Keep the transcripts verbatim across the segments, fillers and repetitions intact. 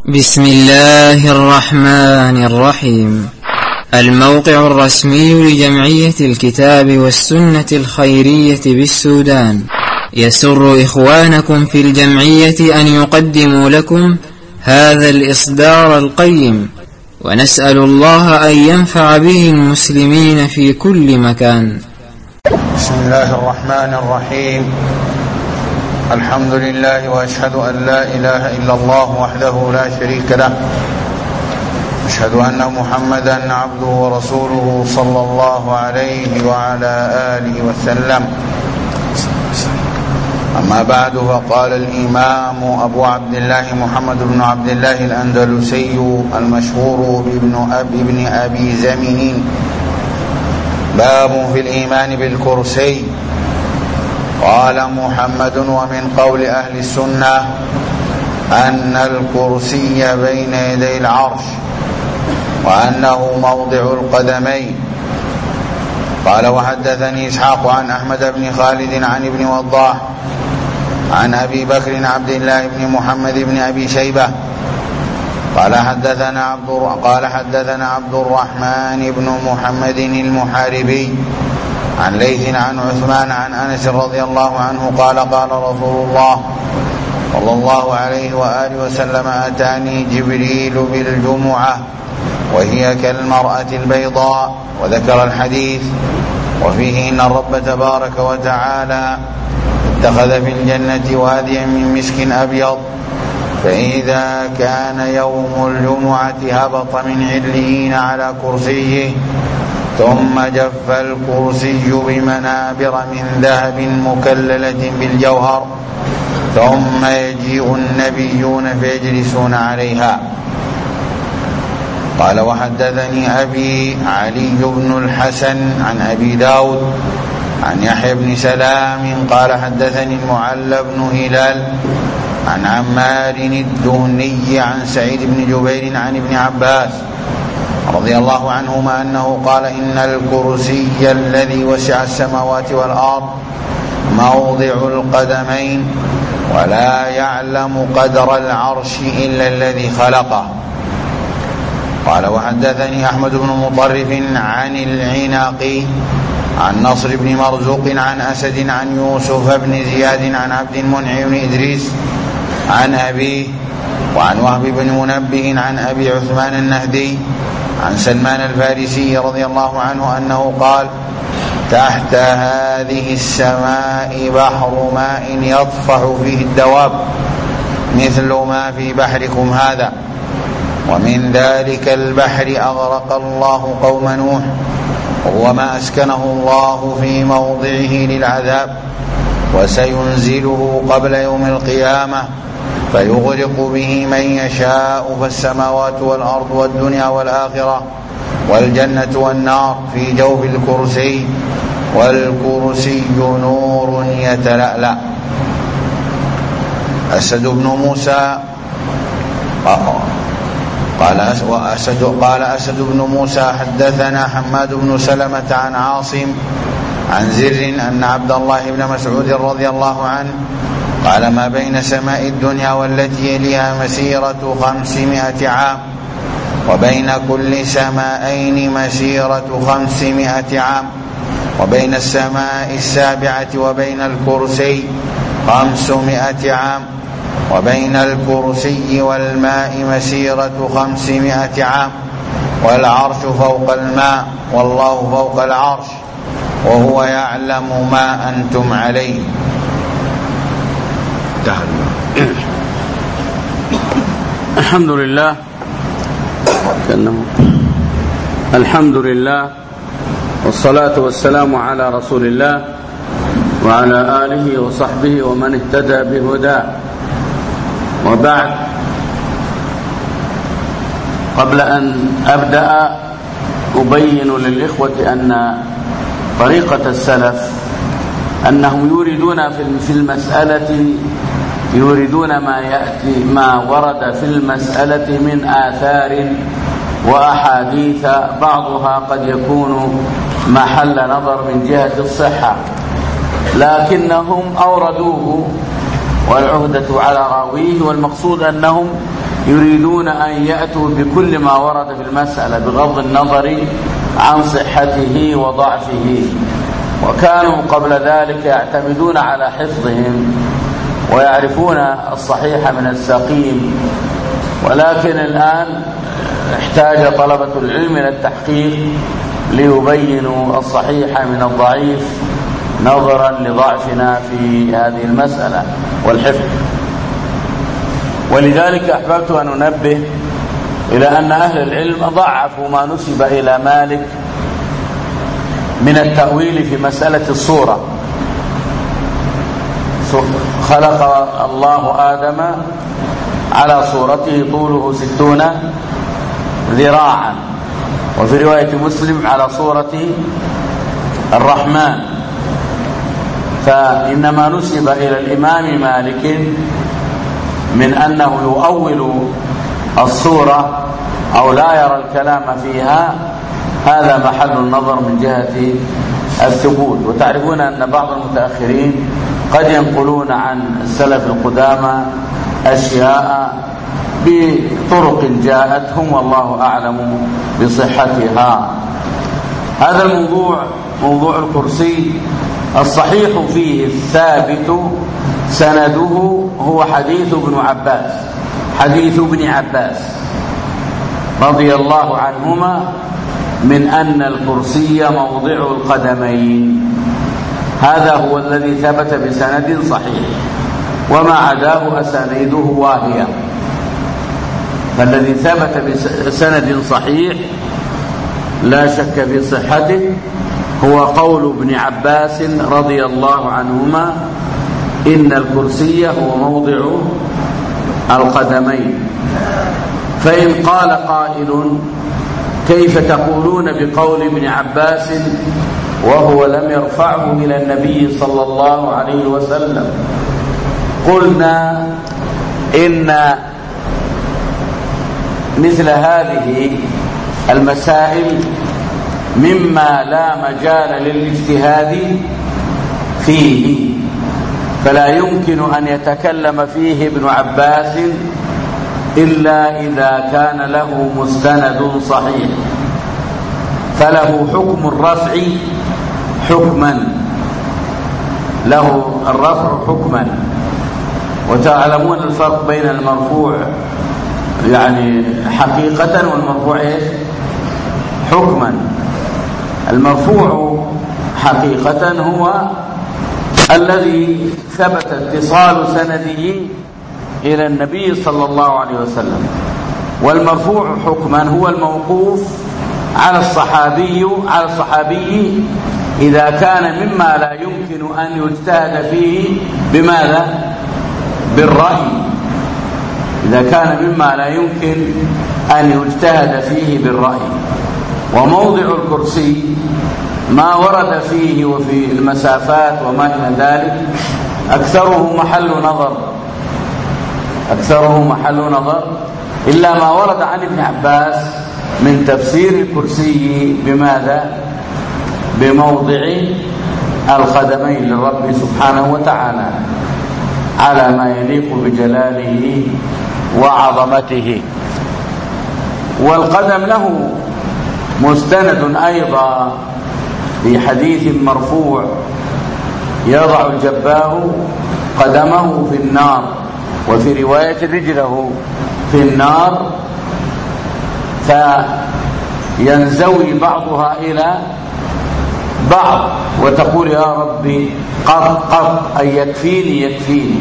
بسم الله الرحمن الرحيم. الموقع الرسمي لجمعية الكتاب والسنة الخيرية بالسودان يسر إخوانكم في الجمعية أن يقدموا لكم هذا الإصدار القيم، ونسأل الله أن ينفع به المسلمين في كل مكان. بسم الله الرحمن الرحيم. الحمد لله، وأشهد أن لا إله إلا الله وحده لا شريك له، أشهد أن محمدا عبده ورسوله صلى الله عليه وعلى آله وسلم. أما بعد، فقال الإمام أبو عبد الله محمد بن عبد الله الأندلسي المشهور بابن أبي, ابن أبي زمن: باب في الإيمان بالكرسي. قال محمد: ومن قول أهل السنة أن الكرسي بين يدي العرش، وأنه موضع القدمين. قال: وحدثني إسحاق عن أحمد بن خالد عن ابن وضاح عن أبي بكر عبد الله بن محمد بن أبي شيبة قال حدثنا عبد قال حدثنا عبد الرحمن بن محمد المحاربي عن ليث عن عثمان عن أنس رضي الله عنه قال: قال رسول الله صلى الله عليه وآله وسلم: أتاني جبريل بالجمعة وهي كالمرأة البيضاء. وذكر الحديث وفيه إن الرب تبارك وتعالى اتخذ في الجنة واديا من مسك أبيض، فإذا كان يوم الجمعة هبط من عليين على كرسيه، ثم جف الكرسي بمنابر من ذهب مكللة بالجوهر، ثم يجيء النبيون فيجلسون عليها. قال: وحدثني أبي علي بن الحسن عن أبي داود عن يحيى بن سلام قال: حدثني المعلى بن هلال عن عمار الدهني عن سعيد بن جبير عن ابن عباس رضي الله عنهما أنه قال: إن الكرسي الذي وسع السماوات والأرض موضع القدمين، ولا يعلم قدر العرش إلا الذي خلقه. قال: وحدثني أحمد بن مطرف عن العناقي عن نصر بن مرزوق عن أسد عن يوسف بن زياد عن عبد المنعم بن إدريس عن أبيه، وعن وهب بن منبه عن أبي عثمان النهدي عن سلمان الفارسي رضي الله عنه أنه قال: تحت هذه السماء بحر ماء يطفح فيه الدواب مثل ما في بحركم هذا، ومن ذلك البحر أغرق الله قوم نوح، وهو ما أسكنه الله في موضعه للعذاب، وسينزله قبل يوم القيامة فيغرق به من يشاء، فالسماوات والأرض والدنيا والآخرة والجنة والنار في جوف الكرسي، والكرسي نور يتلألأ. أسد بن موسى قال أسد, قال أسد بن موسى: حدثنا حماد بن سلمة عن عاصم عن زر أن عبد الله بن مسعود رضي الله عنه قال: ما بين سماء الدنيا والتي يليها مسيرة خمسمائة عام، وبين كل سماءين مسيرة خمسمائة عام، وبين السماء السابعة وبين الكرسي خمسمائة عام، وبين الكرسي والماء مسيرة خمسمائة عام، والعرش فوق الماء، والله فوق العرش، وهو يعلم ما أنتم عليه. الحمد لله الحمد لله والصلاة والسلام على رسول الله وعلى آله وصحبه ومن اهتدى بهداه. وبعد، قبل أن أبدأ أبين للإخوة أن طريقة السلف أنهم يريدون في المسألة يريدون ما يأتي ما ورد في المسألة من آثار وأحاديث، بعضها قد يكون محل نظر من جهة الصحة، لكنهم أوردوه والعهدة على راويه، والمقصود أنهم يريدون أن يأتوا بكل ما ورد في المسألة بغض النظر عن صحته وضعفه، وكانوا قبل ذلك يعتمدون على حفظهم ويعرفون الصحيح من السقيم، ولكن الآن احتاج طلبة العلم إلى التحقيق ليبينوا الصحيح من الضعيف نظرا لضعفنا في هذه المسألة والحفظ. ولذلك أحببت أن أنبه إلى أن أهل العلم ضعفوا ما نسب إلى مالك من التأويل في مسألة الصورة. خلق الله آدم على صورته طوله ستون ذراعا، وفي رواية مسلم على صورة الرحمن. فإنما نسب إلى الإمام مالك من أنه يؤول الصورة أو لا يرى الكلام فيها، هذا محل النظر من جهة الثبوت. وتعرفون أن بعض المتأخرين قد ينقلون عن السلف القدامى أشياء بطرق جاءتهم والله أعلم بصحتها. هذا الموضوع موضوع الكرسي الصحيح فيه الثابت سنده هو حديث ابن عباس حديث ابن عباس رضي الله عنهما من أن الكرسي موضع القدمين. هذا هو الذي ثبت بسند صحيح، وما عداه أسانيده واهية. فالذي ثبت بسند صحيح لا شك في صحته هو قول ابن عباس رضي الله عنهما إن الكرسي هو موضع القدمين. فإن قال قائل كيف تقولون بقول ابن عباس وهو لم يرفعه إلى النبي صلى الله عليه وسلم؟ قلنا إن مثل هذه المسائل مما لا مجال للاجتهاد فيه، فلا يمكن أن يتكلم فيه ابن عباس إلا إذا كان له مستند صحيح، فله حكم الرفع حكما له الرفع حكما. وتعلمون الفرق بين المرفوع يعني حقيقة والمرفوع ايش حكما. المرفوع حقيقة هو الذي ثبت اتصال سنده إلى النبي صلى الله عليه وسلم، والمرفوع حكما هو الموقوف على الصحابي على الصحابي إذا كان مما لا يمكن أن يجتهد فيه بماذا؟ بالرأي. إذا كان مما لا يمكن أن يجتهد فيه بالرأي. وموضع الكرسي ما ورد فيه وفي المسافات وما إلى ذلك أكثره محل نظر أكثره محل نظر إلا ما ورد عن ابن عباس من تفسير الكرسي بماذا؟ بموضع القدمين للرب سبحانه وتعالى على ما يليق بجلاله وعظمته. والقدم له مستند أيضا في حديث مرفوع يضع الجبار قدمه في النار، وفي رواية رجله في النار، فينزوي بعضها إلى بعض وتقول يا ربي قط قط أي يكفيني يكفيني.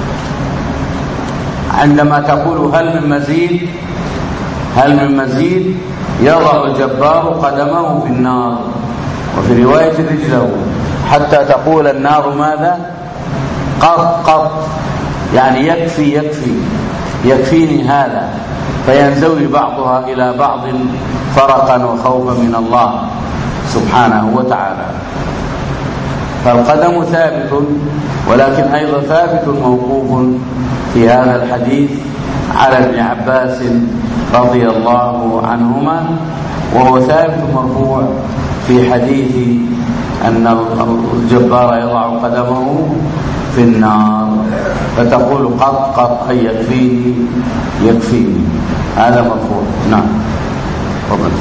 عندما تقول هل من مزيد هل من مزيد يضع الجبار قدمه في النار، وفي رواية رجله حتى تقول النار ماذا؟ قط قط يعني يكفي يكفي يكفيني هذا، فينزوي بعضها إلى بعض فرقا وخوفا من الله سبحانه وتعالى. فالقدم ثابت، ولكن أيضا ثابت موقوف في هذا الحديث على ابن عباس رضي الله عنهما، وهو ثابت مرفوع في حديث أن الجبار يضع قدمه في النار. فتقول قط قط أي يكفيني يكفيني، هذا مرفوع. نعم تفضل.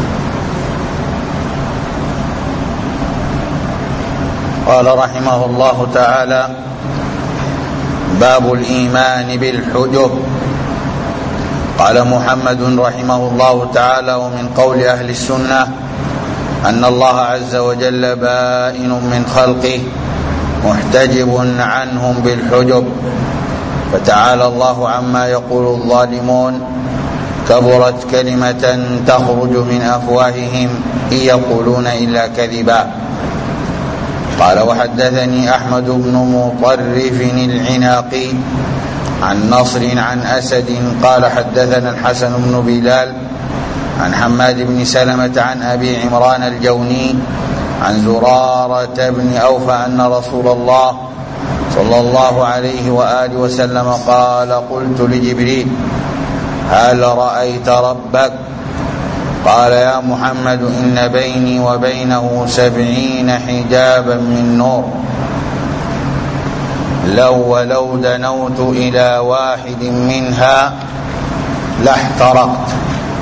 قال رحمه الله تعالى: باب الإيمان بالحجب. قال محمد رحمه الله تعالى: ومن قول أهل السنة أن الله عز وجل بائن من خلقه محتجب عنهم بالحجب، فتعالى الله عما يقول الظالمون، كبرت كلمة تخرج من أفواههم إن يقولون إلا كذبا. قال: وحدثني أحمد بن مطرف العناقي عن نصر عن أسد قال: حدثنا الحسن بن بلال عن حماد بن سلمة عن أبي عمران الجوني عن زرارة بن أوفى أن رسول الله صلى الله عليه وآله وسلم قال: قلت لجبريل: هل رأيت ربك؟ قال: يا محمد إن بيني وبينه سبعين حجابا من نور، لو ولو دنوت إلى واحد منها لاحترقت.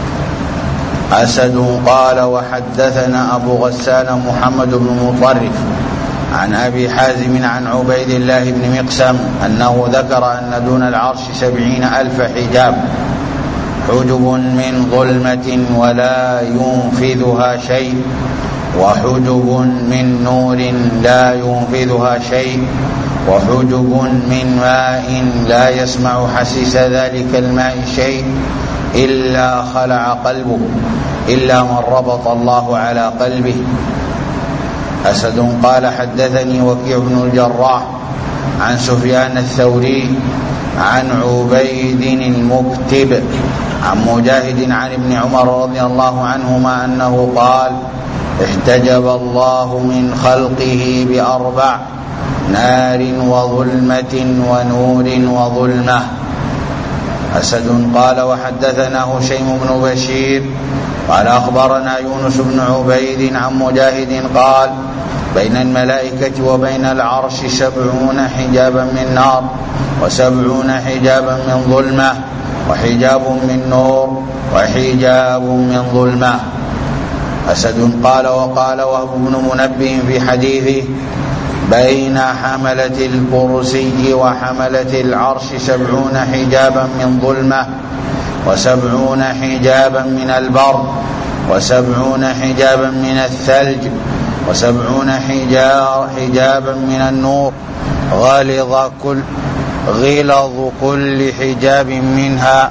أسد قال: وحدثنا أبو غسان محمد بن مطرف عن أبي حازم عن عبيد الله بن مقسم أنه ذكر أن دون العرش سبعين ألف حجاب، حجب من ظلمة ولا ينفذها شيء، وحجب من نور لا ينفذها شيء، وحجب من ماء لا يسمع حسيس ذلك الماء شيء إلا خلع قلبه إلا من ربط الله على قلبه. أسد قال: حدثني وكيع بن الجراح عن سفيان الثوري عن عبيد المكتب عن مجاهد عن ابن عمر رضي الله عنهما أنه قال: احتجب الله من خلقه بأربع: نار وظلمة ونور وظلمة. أسد قال: وحدثنا هشيم بن بشير قال: أخبرنا يونس بن عبيد عن مجاهد قال: بين الملائكة وبين العرش سبعون حجابا من نار، وسبعون حجابا من ظلمة، وحجاب من نور، وحجاب من ظلمة. أسد قال: وقال وهب بن منبه في حديثه: بين حملة الكرسي وحملة العرش سبعون حجابا من ظلمة، وسبعون حجابا من البرد، وسبعون حجابا من الثلج، وسبعون حجابا من النور. غلظ كل غلظ كل حجاب منها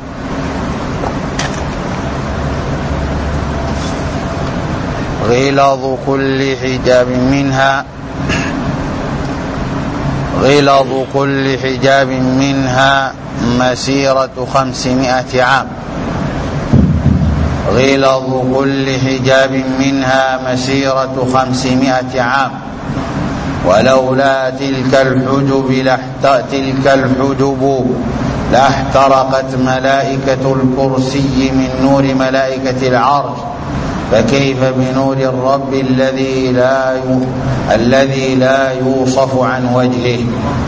غلظ كل حجاب منها غلظ كل حجاب منها مسيرة خمسمائة عام غلظ كل حجاب منها مسيرة خمسمائة عام ولولا تلك الحجب لاحت... تلك الحجب لاحترقت ملائكة الكرسي من نور ملائكة العرش، فكيف بنور الرب الذي لا ي... الذي لا يوصف عن وجهه.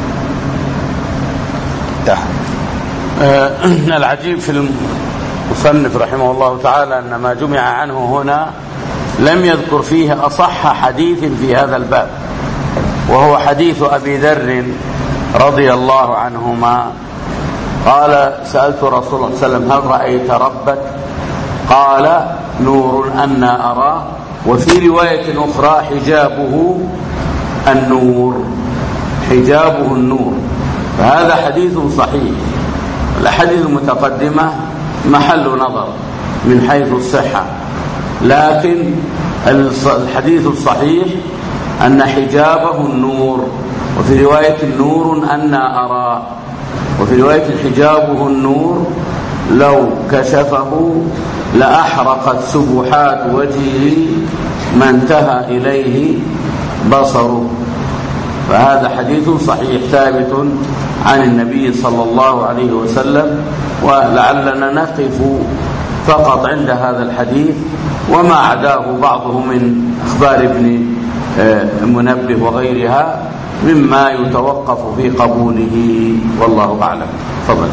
آه العجيب في المصنف رحمه الله تعالى أن ما جمع عنه هنا لم يذكر فيه أصح حديث في هذا الباب، وهو حديث أبي ذر رضي الله عنهما قال: سألت رسول الله صلى الله عليه وسلم: هل رأيت ربك؟ قال: نور أنا أراه. وفي رواية أخرى: حجابه النور حجابه النور. فهذا حديث صحيح. الأحاديث المتقدمة محل نظر من حيث الصحة، لكن الحديث الصحيح أن حجابه النور، وفي رواية النور أنا أراه، وفي رواية حجابه النور لو كشفه لأحرقت سبحات وجهه ما انتهى إليه بصره. فهذا حديث صحيح ثابت عن النبي صلى الله عليه وسلم، ولعلنا نقف فقط عند هذا الحديث وما عداه بعضه من أخبار ابن منبه وغيرها، مما يتوقف في قبوله، والله أعلم. تفضل.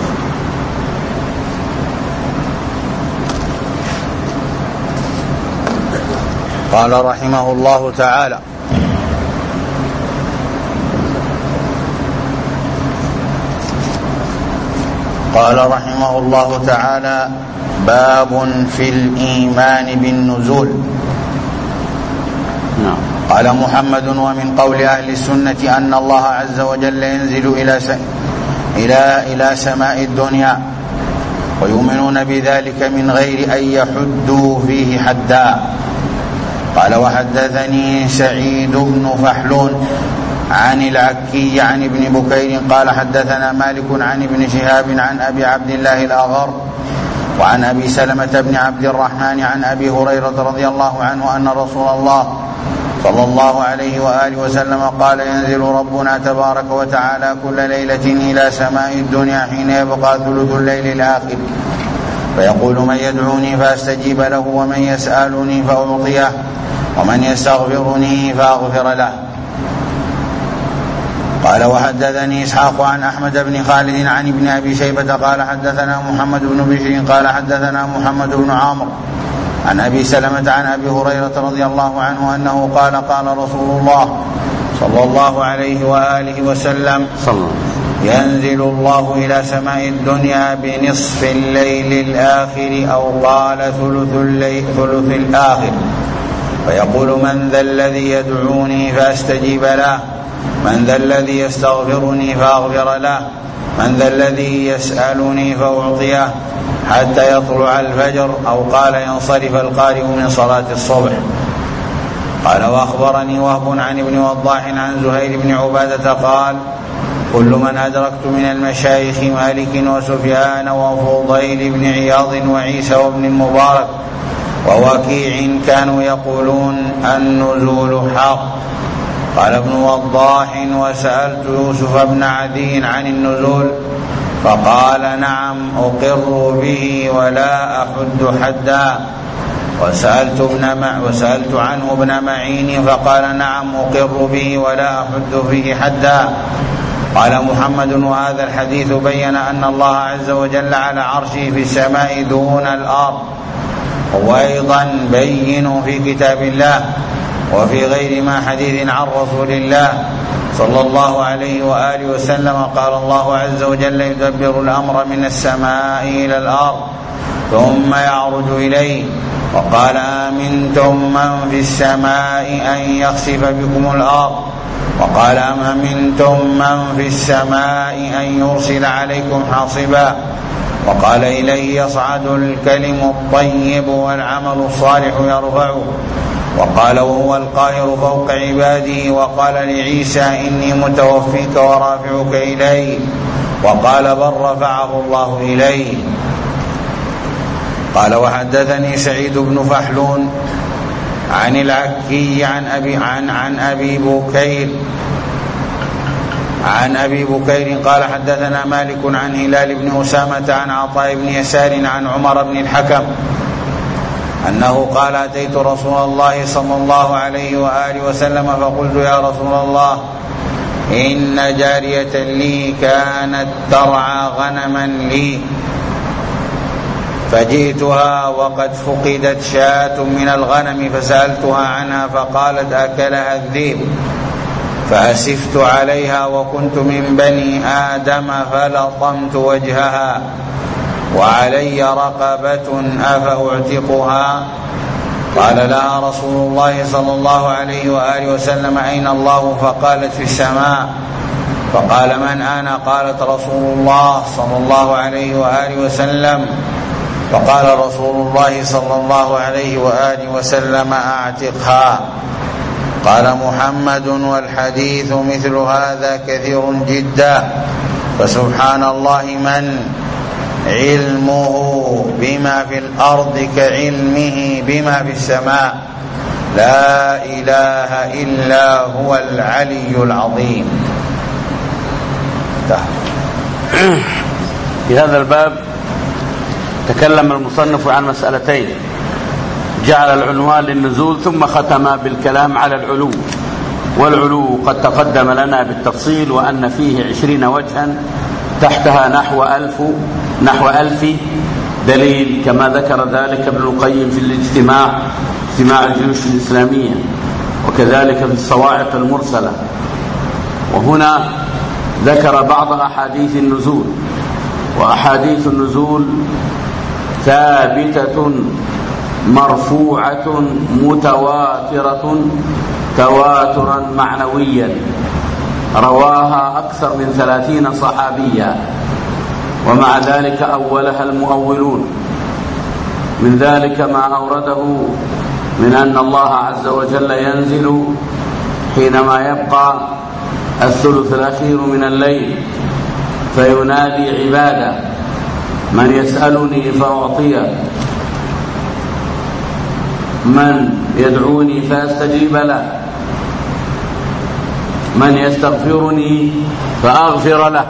قال رحمه الله تعالى: قال رحمه الله تعالى: باب في الإيمان بالنزول. نعم. قال محمد: ومن قول أهل السنة أن الله عز وجل ينزل إلى س... إلى إلى سماء الدنيا، ويؤمنون بذلك من غير أن يحدوا فيه حدا. قال: وحدثني سعيد بن فحلون عن العكي عن ابن بكير قال: حدثنا مالك عن ابن شهاب عن أبي عبد الله الأغر وعن أبي سلمة بن عبد الرحمن عن أبي هريرة رضي الله عنه أن رسول الله صلى الله عليه وآله وسلم قال: ينزل ربنا تبارك وتعالى كل ليلة إلى سماء الدنيا حين يبقى ثلث الليل الآخر، فيقول: من يدعوني فأستجيب له، ومن يسألني فأعطيه، ومن يستغفرني فأغفر له. قال: وحدثني إسحاق عن أحمد بن خالد عن ابن أبي شيبة قال: حدثنا محمد بن بشير قال: حدثنا محمد بن عامر عن أبي سلمة عن أبي هريرة رضي الله عنه أنه قال: قال رسول الله صلى الله عليه وآله وسلم: ينزل الله إلى سماء الدنيا بنصف الليل الآخر، أو قال ثلث الليل ثلث الآخر، فيقول: من ذا الذي يدعوني فأستجيب له، من ذا الذي يستغفرني فأغفر له، من ذا الذي يسألني فأعطيه، حتى يطلع الفجر، أو قال: ينصرف القارئ من صلاة الصبح. قال: وأخبرني وهب عن ابن وضاح عن زهير بن عبادة قال: كل من أدركت من المشايخ مالك وسفيان وفضيل بن عياض وعيسى وابن المبارك ووكيع كانوا يقولون النزول حق. قال ابن وضاح: وسألت يوسف بن عدي عن النزول فقال: نعم أقر به ولا أحد حدا. وسألت, ابن مع وسألت عنه ابن معين فقال: نعم أقر به ولا أحد فيه حدا. قال محمد: وهذا الحديث بين أن الله عز وجل على عرشه في السماء دون الأرض، وأيضا بين في كتاب الله وفي غير ما حديث عن رسول الله صلى الله عليه وآله وسلم. قال الله عز وجل: يدبر الأمر من السماء إلى الأرض ثم يعرج إليه. وقال: آمنتم من في السماء أن يخسف بكم الأرض. وقال: أم أمنتم من في السماء أن يرسل عليكم حاصبا. وقال: إليه يصعد الكلم الطيب والعمل الصالح يرفعه. وقال: وهو القاهر فوق عباده. وقال لعيسى: إني متوفيك ورافعك إليه. وقال: بل رفعه الله إليه. قال: وحدثني سعيد بن فحلون عن العكي عن أبي, عن عن أبي بكير عن أبي بكير قال: حدثنا مالك عن هلال بن أسامة عن عطاء بن يسار عن عمر بن الحكم أنه قال: أتيت رسول الله صلى الله عليه وآله وسلم فقلت: يا رسول الله، إن جارية لي كانت ترعى غنما لي، فجئتها وقد فقدت شاة من الغنم فسألتها عنها فقالت: أكلها الذئب. فأسفت عليها وكنت من بني آدم فلطمت وجهها وعلي رقبة أفأعتقها؟ قال لها رسول الله صلى الله عليه وآله وسلم: أين الله؟ فقالت: في السماء. فقال: من أنا؟ قالت: رسول الله صلى الله عليه وآله وسلم. فقال رسول الله صلى الله عليه وآله وسلم: أعتقها. قال محمد: والحديث مثل هذا كثير جدا، فسبحان الله من علمه بما في الأرض كعلمه بما في السماء، لا إله إلا هو العلي العظيم. في هذا الباب تكلم المصنف عن مسألتين: جعل العنوان للنزول ثم ختم بالكلام على العلو. والعلو قد تقدم لنا بالتفصيل وأن فيه عشرين وجها تحتها نحو ألف نحو ألف دليل، كما ذكر ذلك ابن القيم في الاجتماع اجتماع الجيوش الإسلامية، وكذلك في الصواعق المرسلة. وهنا ذكر بعض أحاديث النزول، وأحاديث النزول ثابتة مرفوعة متواترة تواترا معنويا، رواها أكثر من ثلاثين صحابيا، ومع ذلك أولها المؤولون. من ذلك ما أورده من أن الله عز وجل ينزل حينما يبقى الثلث الأخير من الليل فينادي عباده: من يسألني فأعطيه، من يدعوني فأستجيب له، من يستغفرني فأغفر له.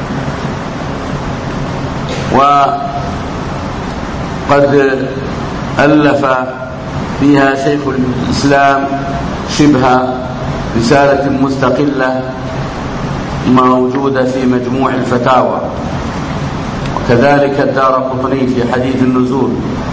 وقد ألف فيها شيخ الإسلام شبه رسالة مستقلة موجودة في مجموع الفتاوى، وكذلك الدارقطني في حديث النزول.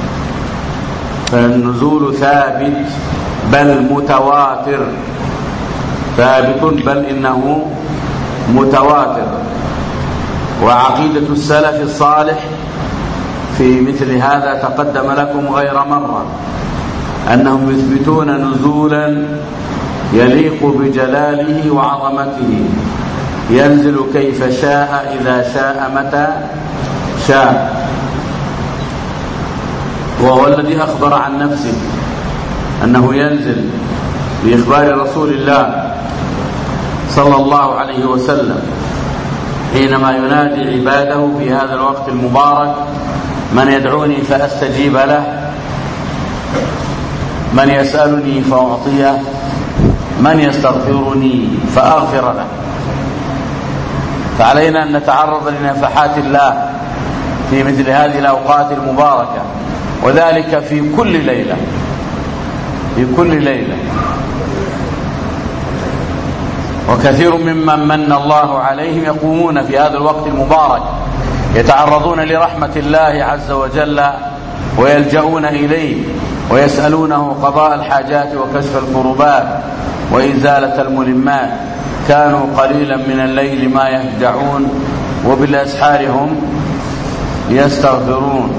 فالنزول ثابت بل متواتر، ثابت بل إنه متواتر. وعقيدة السلف الصالح في مثل هذا تقدم لكم غير مرة، أنهم يثبتون نزولا يليق بجلاله وعظمته، ينزل كيف شاء إذا شاء متى شاء. وهو الذي أخبر عن نفسه أنه ينزل بإخبار رسول الله صلى الله عليه وسلم حينما ينادي عباده في هذا الوقت المبارك: من يدعوني فأستجيب له، من يسألني فأعطيه، من يستغفرني فأغفر له. فعلينا أن نتعرض لنفحات الله في مثل هذه الأوقات المباركة، وذلك في كل ليلة في كل ليلة. وكثير ممن من الله عليهم يقومون في هذا الوقت المبارك يتعرضون لرحمة الله عز وجل ويلجؤون إليه ويسألونه قضاء الحاجات وكشف الكربات وإزالة الملمات. كانوا قليلا من الليل ما يهجعون وبالأسحار هم يستغفرون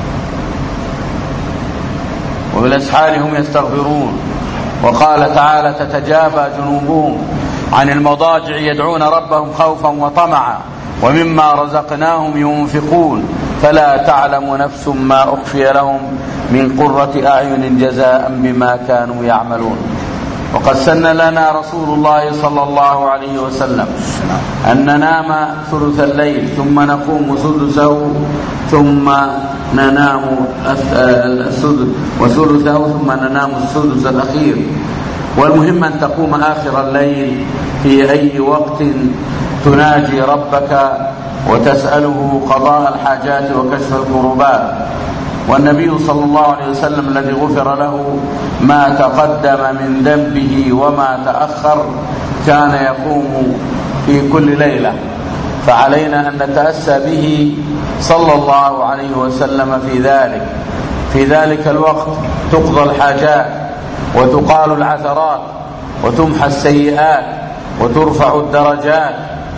وبالأسحار هم يستغفرون. وقال تعالى: تتجافى جنوبهم عن المضاجع يدعون ربهم خوفا وطمعا ومما رزقناهم ينفقون فلا تعلم نفس ما أخفي لهم من قرة أعين جزاء بما كانوا يعملون. وقد سن لنا رسول الله صلى الله عليه وسلم أن ننام ثلث الليل ثم نقوم سدسه ثم ننام السدس وثلثه ثم ننام السدس الأخير. والمهم أن تقوم آخر الليل في أي وقت تناجي ربك وتسأله قضاء الحاجات وكشف الكربات. والنبي صلى الله عليه وسلم الذي غفر له ما تقدم من ذنبه وما تأخر كان يقوم في كل ليلة، فعلينا أن نتأسى به صلى الله عليه وسلم في ذلك. في ذلك الوقت تقضى الحاجات وتقال العثرات وتمحى السيئات وترفع الدرجات،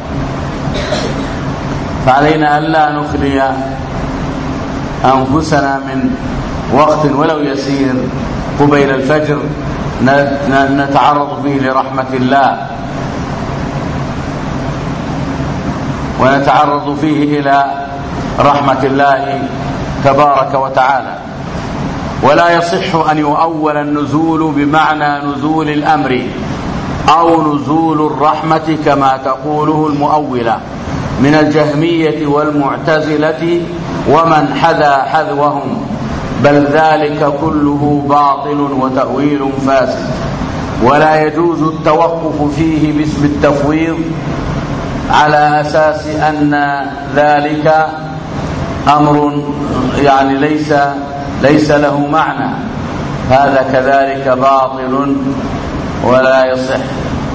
فعلينا ألا نخلي أنفسنا من وقت ولو يسير قبيل الفجر نتعرض فيه لرحمة الله ونتعرض فيه إلى رحمة الله تبارك وتعالى. ولا يصح أن يؤول النزول بمعنى نزول الأمر أو نزول الرحمة كما تقوله المؤولة من الجهمية والمعتزلة ومن حذا حذوهم، بل ذلك كله باطل وتأويل فاسد. ولا يجوز التوقف فيه باسم التفويض على أساس أن ذلك أمر يعني ليس ليس له معنى، هذا كذلك باطل ولا يصح.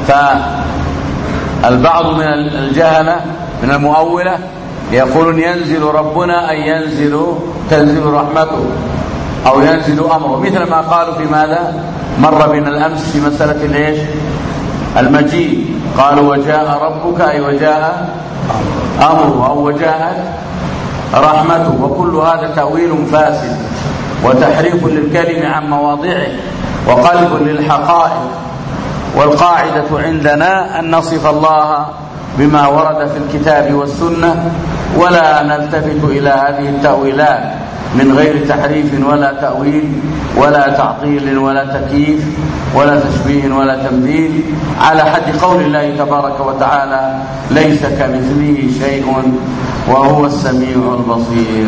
فالبعض من الجهلة من المؤولة يقولون ينزل ربنا أي ينزل تنزل رحمته أو ينزل أمره، مثل ما قالوا في ماذا مر بنا الأمس في مسألة الإيش المجيء، قالوا وجاء ربك أي وجاء أمره أو وجاءت رحمته، وكل هذا تأويل فاسد وتحريف للكلم عن مواضعه وقلب للحقائق. والقاعدة عندنا أن نصف الله بما ورد في الكتاب والسنة ولا نلتفت إلى هذه التأويلات من غير تحريف ولا تأويل ولا تعطيل ولا تكييف ولا تشبيه ولا تمثيل، على حد قول الله تبارك وتعالى ليس كمثله شيء وهو السميع البصير.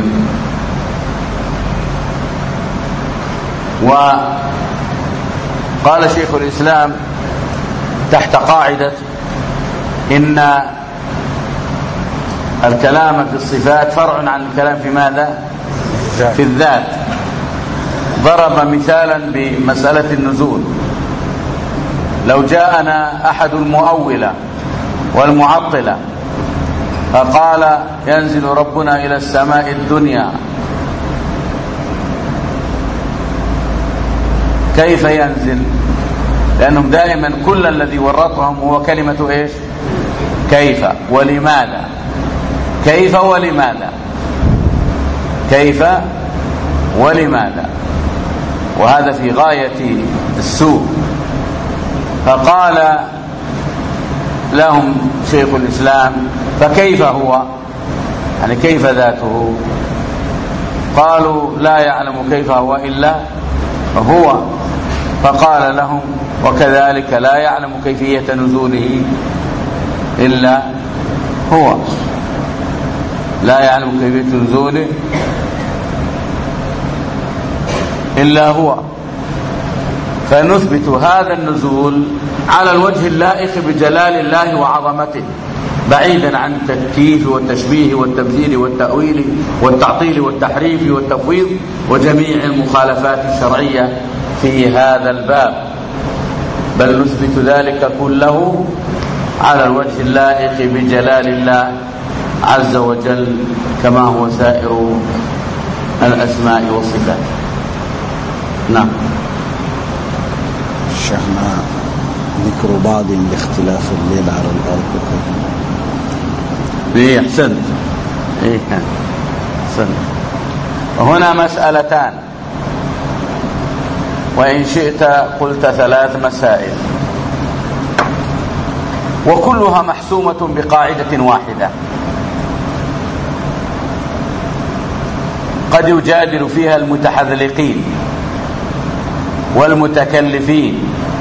وقال شيخ الإسلام تحت قاعدة إن الكلام في الصفات فرع عن الكلام في ماذا في الذات، ضرب مثالا بمسألة النزول. لو جاءنا أحد المؤولة والمعطلة فقال ينزل ربنا إلى السماء الدنيا، كيف ينزل؟ لأنهم دائما كل الذي ورطهم هو كلمة إيش كيف ولماذا، كيف ولماذا، كيف ولماذا، وهذا في غاية السوء. فقال لهم شيخ الإسلام فكيف هو، يعني كيف ذاته؟ قالوا لا يعلم كيف هو إلا هو. فقال لهم وكذلك لا يعلم كيفية نزوله إلا هو، لا يعلم كيفية نزوله إلا هو. فنثبت هذا النزول على الوجه اللائق بجلال الله وعظمته، بعيدا عن التكييف والتشبيه والتمثيل والتأويل والتعطيل والتحريف والتفويض وجميع المخالفات الشرعية في هذا الباب، بل نثبت ذلك كله على الوجه اللائق بجلال الله عز وجل كما هو سائر الأسماء والصفات. نعم. شيخنا ذكر بعض باختلاف الليل على الأرض. إيه أحسنت. إيه أحسنت. وهنا مسألتان، وإن شئت قلت ثلاث مسائل، وكلها محسومة بقاعدة واحدة قد يجادل فيها المتحذلقين والمتكلفين،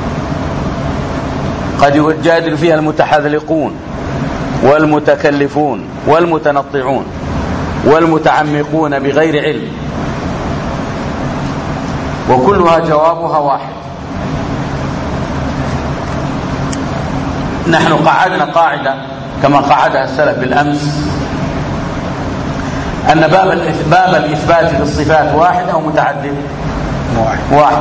قد يجادل فيها المتحذلقون والمتكلفون والمتنطعون والمتعمقون بغير علم، وكلها جوابها واحد. نحن قعدنا قاعدة كما قعدها السلف بالأمس، أن باب باب الإثبات للصفات واحد أو متعدد؟ واحد. واحد،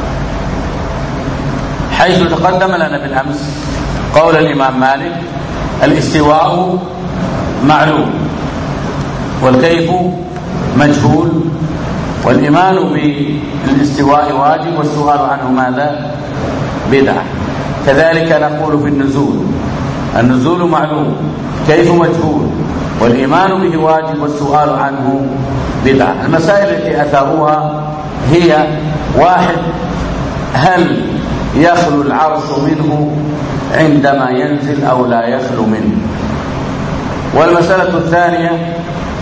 حيث تقدم لنا بالأمس قول الإمام مالك الاستواء معلوم والكيف مجهول، والإيمان بالاستواء واجب والسؤال عنه ماذا؟ بدعة. كذلك نقول في النزول، النزول معلوم كيف مجهول والإيمان به واجب والسؤال عنه بدعة. المسائل التي أثاروها هي: واحد، هل يخلو العرش منه عندما ينزل أو لا يخلو منه؟ والمسألة الثانية: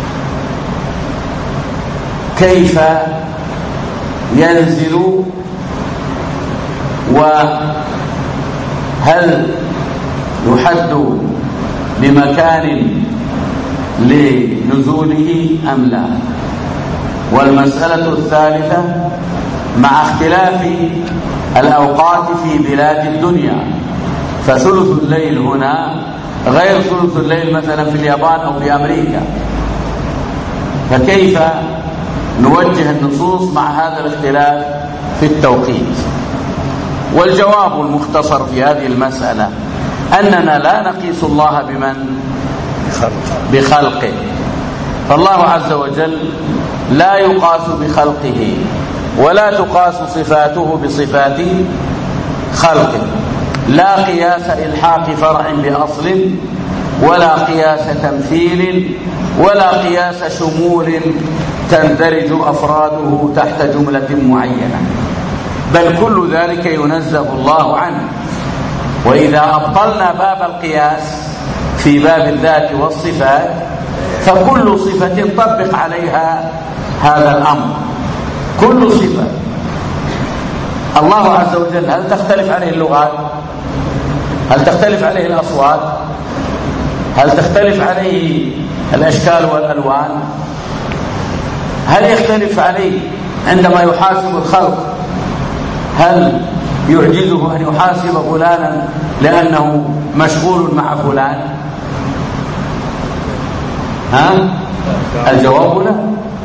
كيف ينزل، وهل يحد بمكان لنزوله أم لا؟ والمسألة الثالثة: مع اختلاف الأوقات في بلاد الدنيا، فثلث الليل هنا غير ثلث الليل مثلا في اليابان أو في أمريكا، فكيف نوجه النصوص مع هذا الاختلاف في التوقيت؟ والجواب المختصر في هذه المسألة أننا لا نقيس الله بمن بخلقه، فالله عز وجل لا يقاس بخلقه، ولا تقاس صفاته بصفات خلقه، لا قياس إلحاق فرع بأصل، ولا قياس تمثيل، ولا قياس شمول تندرج أفراده تحت جملة معينة، بل كل ذلك ينزه الله عنه. وإذا أبطلنا باب القياس في باب الذات والصفات فكل صفة طبق عليها هذا الأمر. كل صفة الله عز وجل هل تختلف عليه اللغات؟ هل تختلف عليه الأصوات؟ هل تختلف عليه الأشكال والألوان؟ هل يختلف عليه عندما يحاسب الخلق؟ هل يعجزه أن يحاسب فلانا لأنه مشغول مع فلان؟ ها؟ الجواب لا.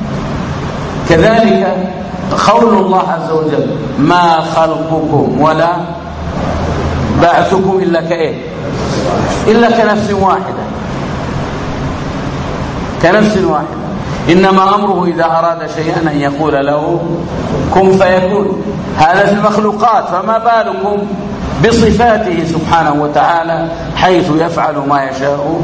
كذلك قول الله عز وجل ما خلقكم ولا بعثكم إلا كإيه؟ إلا كنفس واحدة، كنفس واحدة. إنما أمره إذا أراد شيئا أن يقول له كن فيكون. هذا في المخلوقات، فما بالكم بصفاته سبحانه وتعالى حيث يفعل ما يشاء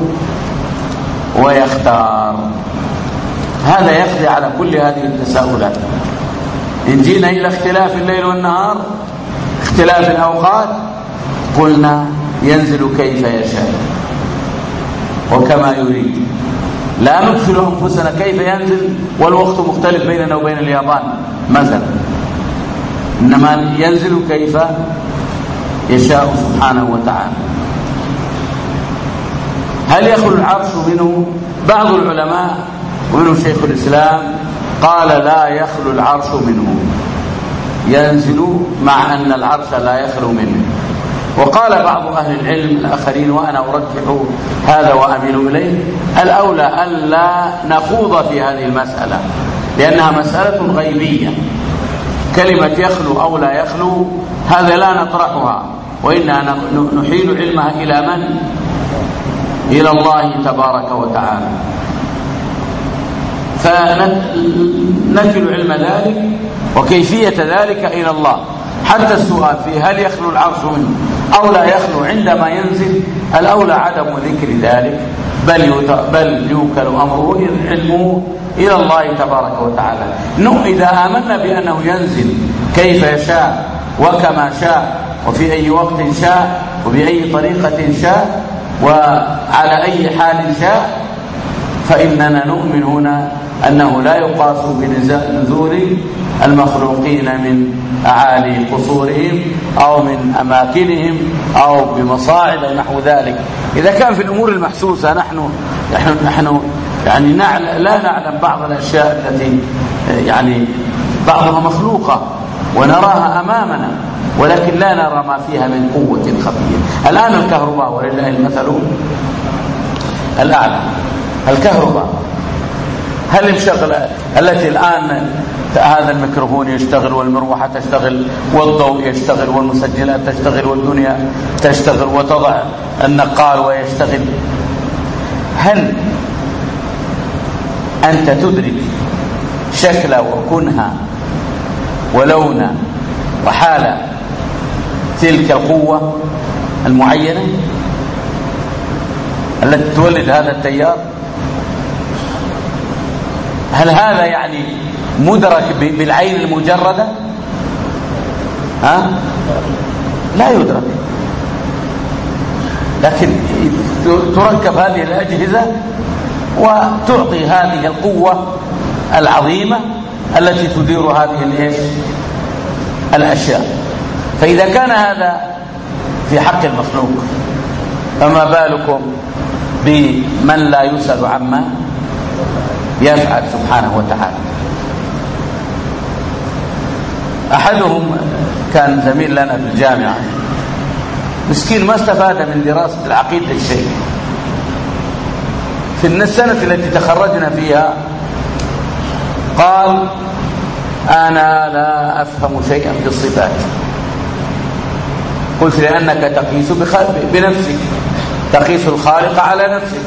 ويختار. هذا يقضي على كل هذه التساؤلات. إن جينا إلى اختلاف الليل والنهار، اختلاف الأوقات، قلنا ينزل كيف يشاء وكما يريد، لا نغفل أنفسنا كيف ينزل والوقت مختلف بيننا وبين اليابان مثلا، إنما ينزل كيف يشاء سبحانه وتعالى. هل يخلو العرش منه؟ بعض العلماء ومنهم شيخ الإسلام قال لا يخلو العرش منه، ينزل مع أن العرش لا يخلو منه. وقال بعض أهل العلم الآخرين وأنا أرجح هذا وأميل إليه الأولى ألا نخوض في هذه المسألة لأنها مسألة غيبية. كلمة يخلو أو لا يخلو هذا لا نطرحها، وإننا نحيل علمها إلى من؟ إلى الله تبارك وتعالى، فنكل علم ذلك وكيفية ذلك إلى الله. حتى السؤال في هل يخلو العرش منه أو لا يخلو عندما ينزل الأولى عدم ذكر ذلك، بل بل يوكل أمره علمه إلى الله تبارك وتعالى. نو إذا آمنا بأنه ينزل كيف يشاء وكما شاء وفي أي وقت شاء وبأي طريقة شاء وعلى أي حال شاء، فإننا نؤمن هنا أنه لا يقاس بنزول المخلوقين من أعالي قصورهم أو من أماكنهم أو بمصاعد أو نحو ذلك. إذا كان في الأمور المحسوسة نحن نحن نحن يعني لا نعلم بعض الأشياء التي يعني بعضها مخلوقة ونراها أمامنا ولكن لا نرى ما فيها من قوة خفية. الآن الكهرباء ولله المثل الأعلى، الكهرباء هل مشغلة التي الآن هذا الميكروفون يشتغل والمروحة تشتغل والضوء يشتغل والمسجلات تشتغل والدنيا تشتغل وتضع النقال ويشتغل، هل أنت تدرك شكل وكنها ولون وحال تلك القوة المعينة التي تولد هذا التيار؟ هل هذا يعني مدرك بالعين المجردة؟ ها؟ لا يدرك، لكن تركب هذه الأجهزة وتعطي هذه القوة العظيمة التي تدير هذه الإيش الأشياء. فإذا كان هذا في حق المخلوق فما بالكم بمن لا يسأل عما يفعل سبحانه وتعالى. أحدهم كان زميل لنا في الجامعة مسكين ما استفاد من دراسة العقيدة الشيء. في السنة التي تخرجنا فيها قال أنا لا أفهم شيئا في الصفات، قلت لأنك تقيس بنفسك، تقيس الخالق على نفسك.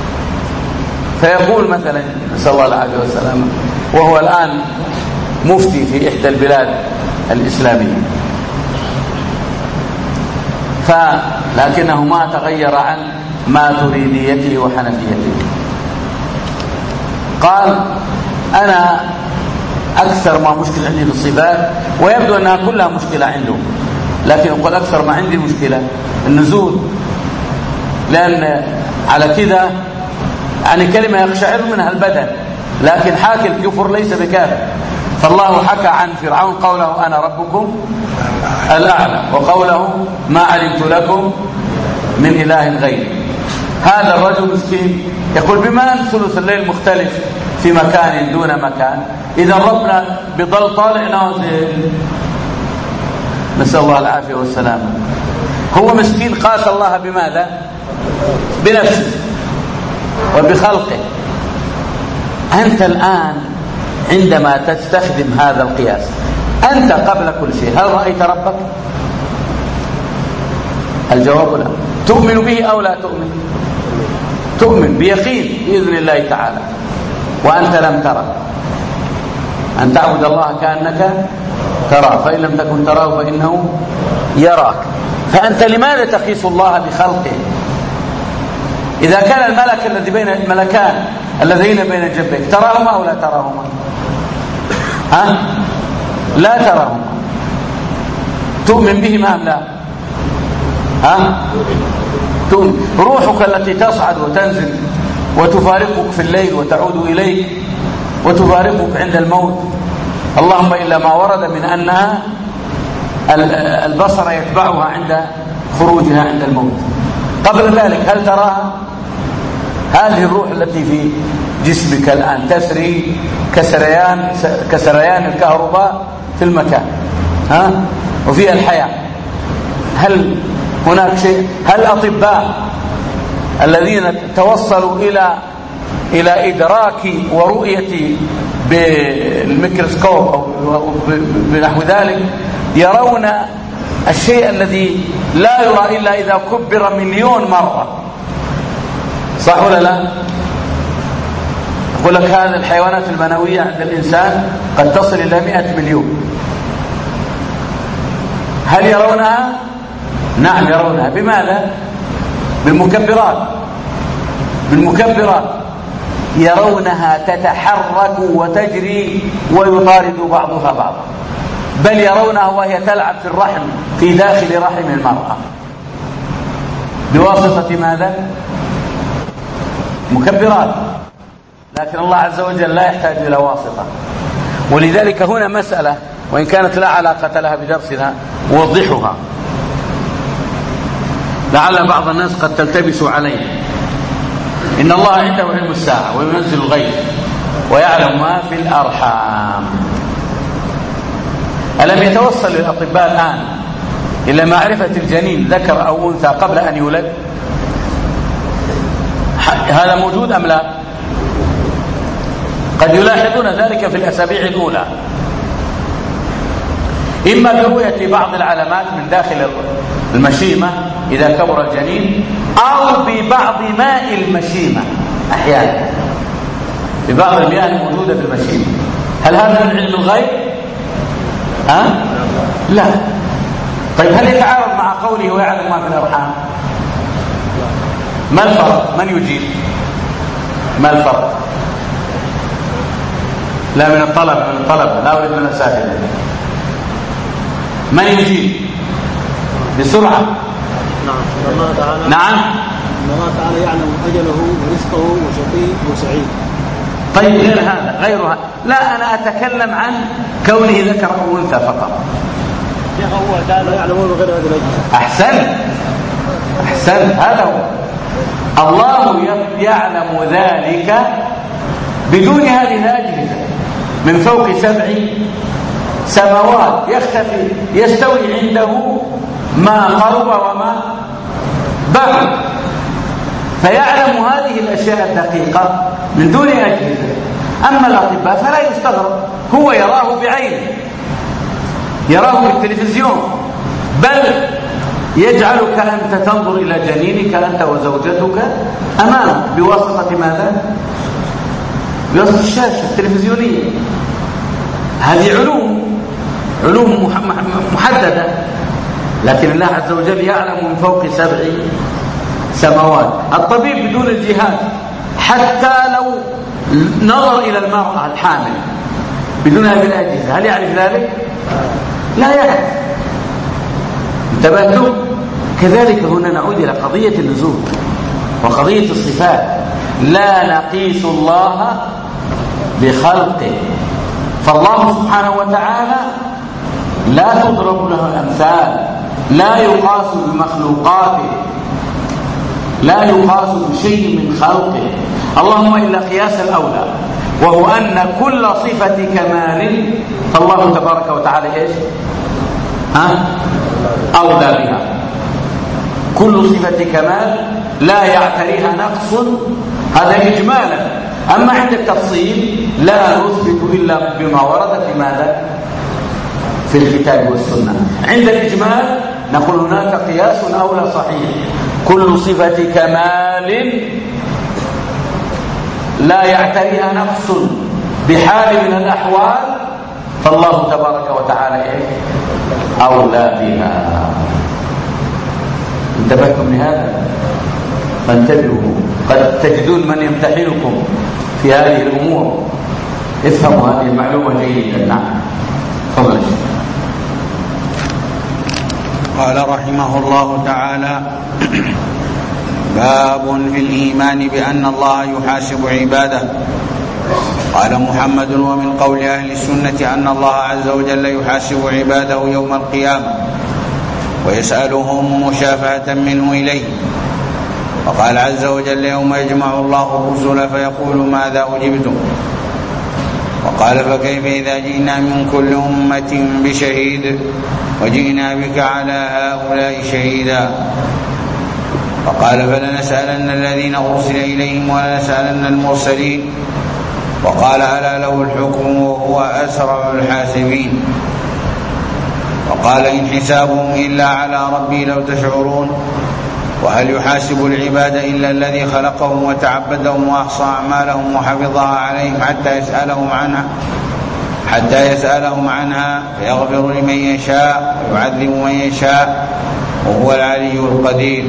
فيقول مثلا نسأل الله العافية والسلامة، وهو الآن مفتي في إحدى البلاد الإسلامية، لكنه ما تغير عن ماتريديته وحنفيته. قال أنا أكثر ما مشكلة عندي في الصفات، ويبدو أنها كلها مشكلة عنده، لكن أقول أكثر ما عندي مشكلة النزول، لأن على كذا يعني كلمة يقشعر منها البدن، لكن حاكي الكفر ليس بكافر. فالله حكى عن فرعون قوله أنا ربكم الأعلى، وقوله ما علمت لكم من إله غيري. هذا الرجل مسكين يقول بما أن ثلث الليل مختلف في مكان دون مكان، إذا ربنا بضل طالع نازل، نسأل الله العافية والسلامة. هو مسكين قاس الله بماذا؟ بنفسه وبخلقه. أنت الآن عندما تستخدم هذا القياس، أنت قبل كل شيء هل رأيت ربك؟ الجواب لا. تؤمن به أو لا تؤمن؟ تؤمن بيقين بإذن الله تعالى، وأنت لم ترى. أن تعبد الله كأنك تراه، فإن لم تكن تراه فإنه يراك. فأنت لماذا تقيس الله بخلقه؟ إذا كان الملك الذي بين الملكان الذين بين جنبيك تراهما أو لا تراهما؟ ها؟ لا تراهما. تؤمن بهما أم لا؟ ها؟ تؤمن. روحك التي تصعد وتنزل وتفارقك في الليل وتعود إليك وتفارقك عند الموت، اللهم إلا ما ورد من أنها البصر يتبعها عند خروجها عند الموت. قبل ذلك هل تراها؟ هذه الروح التي في جسمك الآن تسري كسريان كسريان الكهرباء في المكان، ها؟ وفيها الحياة. هل هناك شيء؟ هل الأطباء الذين توصلوا إلى إلى إدراك ورؤية بالميكروسكوب أو بنحو ذلك يرون الشيء الذي لا يرى إلا إذا كبر مليون مرة؟ صح ولا لا؟ أقول لك هذه الحيوانات المنوية عند الإنسان قد تصل إلى مئة مليون. هل يرونها؟ نعم يرونها. بماذا؟ بالمكبرات. بالمكبرات يرونها تتحرك وتجري ويطارد بعضها بعضا، بل يرونها وهي تلعب في الرحم في داخل رحم المرأة بواسطة ماذا؟ مكبرات. لكن الله عز وجل لا يحتاج إلى واسطة. ولذلك هنا مسألة وإن كانت لا علاقة لها بدرسنا أوضحها، لعل بعض الناس قد تلتبس عليه. إن الله عنده علم الساعة وينزل الغيث ويعلم ما في الأرحام. ألم يتوصل الأطباء الآن إلى معرفة الجنين ذكر أو أنثى قبل أن يولد؟ هذا موجود أم لا؟ قد يلاحظون ذلك في الأسابيع الأولى، إما برؤية بعض العلامات من داخل المشيمة إذا كبر الجنين، أو ببعض ماء المشيمة أحيانا، ببعض المياه الموجودة في المشيمة. هل هذا من علم الغيب؟ ها؟ لا. طيب هل يتعارض مع قوله ويعلم ما في الأرحام؟ ما الفرق؟ من يجيب؟ ما الفرق؟ لا من الطلب من الطلب لا أريد من الأساتذة. من يجيب بسرعة؟ نعم الله تعالى. نعم الله تعالى يعلم أجله ورزقه وشقي وسعيد. طيب غير هذا غيرها؟ لا أنا أتكلم عن كونه ذكر أو أنثى فقط. يا هو تعالى يعلمون غير هذه الأجهزة. أحسن أحسن هذا هو. الله يعلم ذلك بدون هذه الأجهزة من فوق سبع سماوات، يختفي يستوي عنده ما قرب وما بعد، فيعلم هذه الأشياء الدقيقة من دون أجهزة. أما الأطباء فلا يستغرب، هو يراه بعينه، يراه في التلفزيون، بل يجعلك أنت تنظر إلى جنينك أنت وزوجتك أمامك بواسطة ماذا؟ بواسطة الشاشة التلفزيونية. هذه علوم علوم محددة، لكن الله عز وجل يعلم من فوق سبع سماوات. الطبيب بدون الجهاز حتى لو نظر إلى المرأة الحامل بدون هذه الأجهزة هل يعرف ذلك؟ لا يعرف. انتبهتم؟ كذلك هنا نعود إلى قضية النزول وقضية الصفات. لا نقيس الله بخلقه، فالله سبحانه وتعالى لا تضرب له الأمثال، لا يقاس بمخلوقاته، لا يقاس بشيء من خلقه، اللهم إلا قياس الأولى، وهو أن كل صفة كمال فالله تبارك وتعالى إيش؟ ها؟ أولى بها. كل صفة كمال لا يعتريها نقص، هذا إجمالا. أما عند التفصيل لا نثبت إلا بما ورد في ماذا؟ في الكتاب والسنة. عند الإجمال نقول هناك قياس أولى صحيح. كل صفة كمال لا يعتريها نقص بحال من الأحوال فالله تبارك وتعالى أولى بها. انتبهتم لهذا؟ فانتبهوا، قد تجدون من يمتحنكم في هذه الأمور. افهموا هذه المعلومة جيدا. نعم تفضل. قال رحمه الله تعالى: باب في الإيمان بأن الله يحاسب عباده. قال محمد: ومن قول أهل السنة أن الله عز وجل يحاسب عباده يوم القيامة ويسألهم مشافهة منه إليه. وقال عز وجل: يوم يجمع الله الرسل فيقول ماذا أجبتم. وقال: فكيف إذا جئنا من كل أمة بشهيد وجئنا بك على هؤلاء شهيدا. وقال: فلنسألن الذين أرسل إليهم ولنسألن المرسلين. وقال: ألا له الحكم وهو أسرع الحاسبين. وقال: إن حسابهم إلا على ربي لو تشعرون. وهل يحاسب العباد إلا الذي خلقهم وتعبدهم وأحصى أعمالهم وحفظها عليهم حتى يسألهم عنها حتى يسألهم عنها فيغفر لمن يشاء ويعذب من يشاء وهو العلي القدير.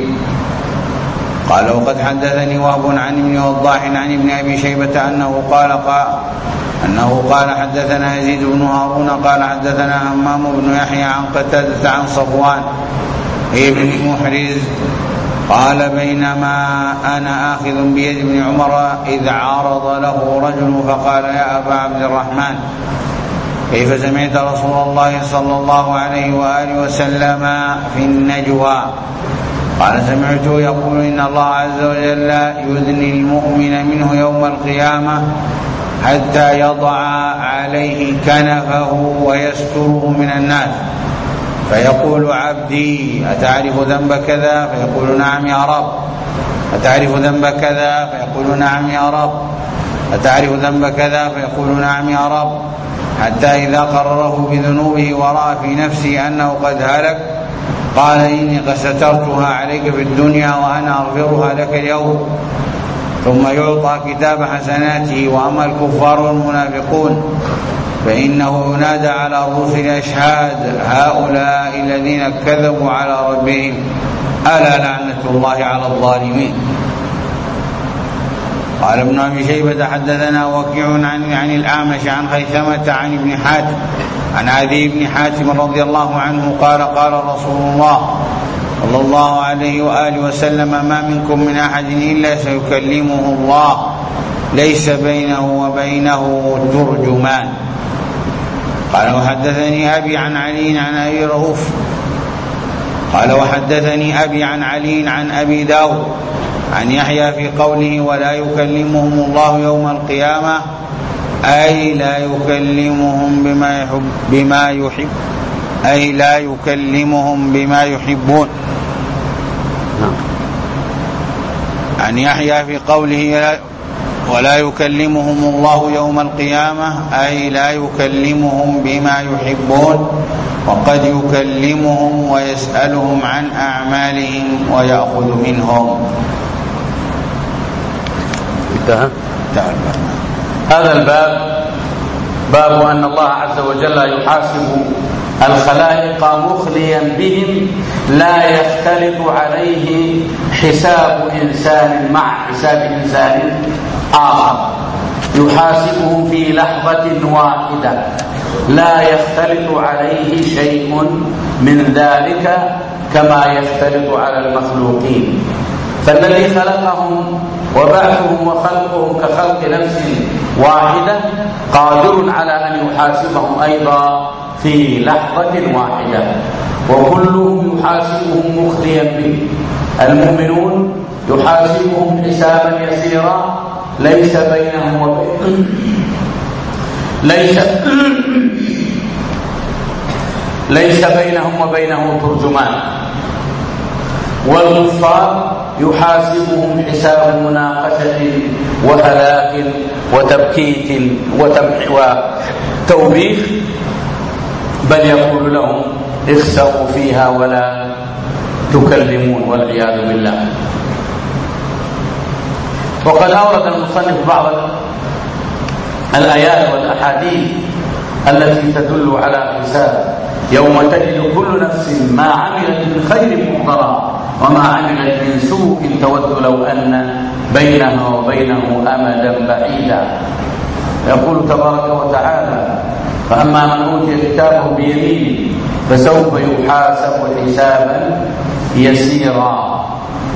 قال: وقد حدثني وهب عن ابن وضاح عن ابن أبي شيبة أنه قال قال أنه قال حدثنا يزيد بن هارون قال حدثنا همام بن يحيى عن قتادة عن صفوان ابن محرز قال: بينما أنا آخذ بيد ابن عمر إذ عارض له رجل فقال: يا أبا عبد الرحمن، كيف سمعت رسول الله صلى الله عليه وآله وسلم في النجوى؟ قال: سمعته يقول: إن الله عز وجل يدني المؤمن منه يوم القيامة حتى يضع عليه كنفه ويستره من الناس، فيقول: عبدي أتعرف ذنب كذا؟ فيقول: نعم يا رب. أتعرف ذنب كذا؟ فيقول: نعم يا رب. أتعرف ذنب كذا؟ فيقول: نعم يا رب. حتى إذا قرره بذنوبه ورأى في نفسه أنه قد هلك قال: إني قد سترتها عليك في الدنيا وأنا أغفرها لك اليوم. ثم يعطى كتاب حسناته. وأما الكفار والمنافقون فإنه ينادى على رؤوس الأشهاد: هؤلاء الذين كذبوا على ربهم ألا لعنة الله على الظالمين. قال ابن أبي شيبة حدثنا وكيع عن, عن الأعمش عن خيثمة عن ابن حاتم عن عدي بن حاتم رضي الله عنه قال: قال رسول الله صلى الله عليه وآله وسلم: ما منكم من أحد إلا سيكلمه الله ليس بينه وبينه ترجمان. قال: وحدثني أبي عن علي عن أبي رؤوف قال: وحدثني أبي عن علي عن أبي داود عن يحيى في قوله: ولا يكلمهم الله يوم القيامة، أي لا يكلمهم بما يحب بما يحب أي لا يكلمهم بما يحبون. عن يحيى في قوله: ولا يكلمهم الله يوم القيامة، أي لا يكلمهم بما يحبون. وقد يكلمهم ويسألهم عن أعمالهم ويأخذ منهم. انتهى هذا الباب. باب أن الله عز وجل يحاسب الخلائق مخليا بهم لا يختلف عليه حساب إنسان مع حساب إنسان آخر، يحاسبهم في لحظة واحدة لا يختلط عليه شيء من ذلك كما يختلط على المخلوقين. فالذي خلقهم وبعثهم وخلقهم كخلق نفس واحدة قادر على أن يحاسبهم أيضا في لحظة واحدة، وكلهم يحاسبهم مخليا به. المؤمنون يحاسبهم حسابا يسيرا ليس بينهم وبين ليس ليس بينهم وبينه ترجمان. والكفار يحاسبهم حساب مناقشة وهلاك وتبكيت وتوبيخ، بل يقول لهم اخسأوا فيها ولا تكلمون والعياذ بالله. وقد أورد المصنف بعض الآيات والأحاديث التي تدل على حساب يوم تجد كل نفس ما عملت من خير محضرا وما عملت من سوء تود لو أن بينها وبينه أمدا بعيدا. يقول تبارك وتعالى: فأما من أوتي كتابه بيمينه فسوف يحاسب حسابا يسيرا.